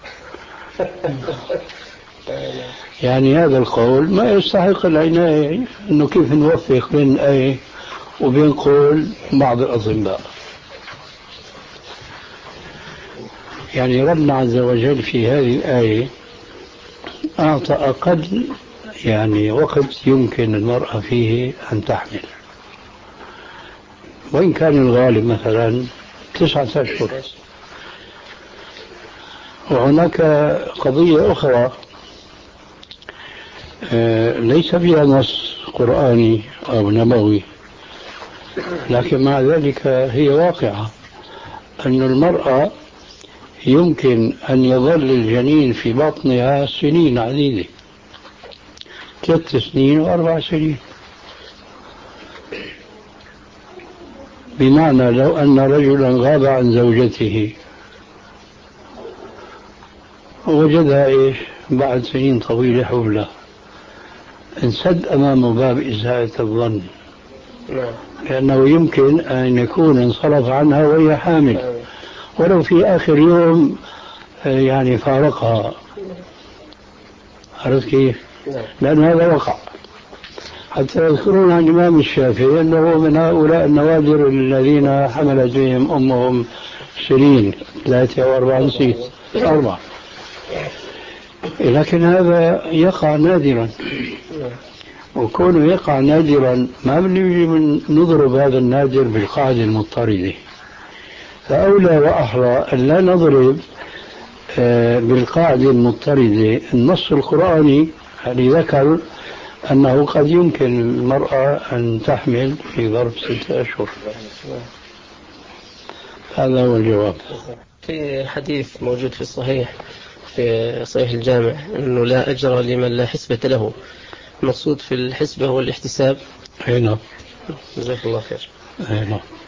يعني هذا القول ما يستحق العناية، أنه كيف نوفق بين الآية وبين قول بعض الأطباء. يعني ربنا عز وجل في هذه الآية أعطى أقل يعني وقت يمكن المرأة فيه أن تحمل، وإن كان الغالب مثلا تسعة أشهر. وهناك قضية أخرى ليس فيها نص قرآني أو نبوي، لكن مع ذلك هي واقعة، أن المرأة يمكن أن يظل الجنين في بطنها سنين عديدة، ثلاث سنين وأربع سنين. بمعنى لو أن رجلا غاب عن زوجته ووجدها إيش بعد سنين طويلة حولة، انسد أمامه باب إساءة الظن، لأنه يمكن أن يكون انصرف عنها وهي حامل، ولو في آخر يوم يعني فارقها. عرفت كيف؟ لأن هذا وقع. حتى يذكرون عن الإمام الشافعي أنه من هؤلاء النوادر الذين حملت بهم أمهم سنين ثلاثة أو أربعة نسيت أربعة، لكن هذا يقع نادرا، وكونه يقع نادرا ما بنيجي من نضرب هذا النادر بالقاعدة المضطردة، فأولى وأحرى أن لا نضرب بالقاعدة المضطردة. النص القرآني الذي ذكر أنه قد يمكن المرأة أن تحمل في ظرف ستة أشهر. هذا هو الجواب. في حديث موجود في الصحيح في صحيح الجامع أنه لا أجر لمن لا حسبة له، المقصود في الحسبة هو الاحتساب. أي نعم. جزاك الله خير. أي نعم.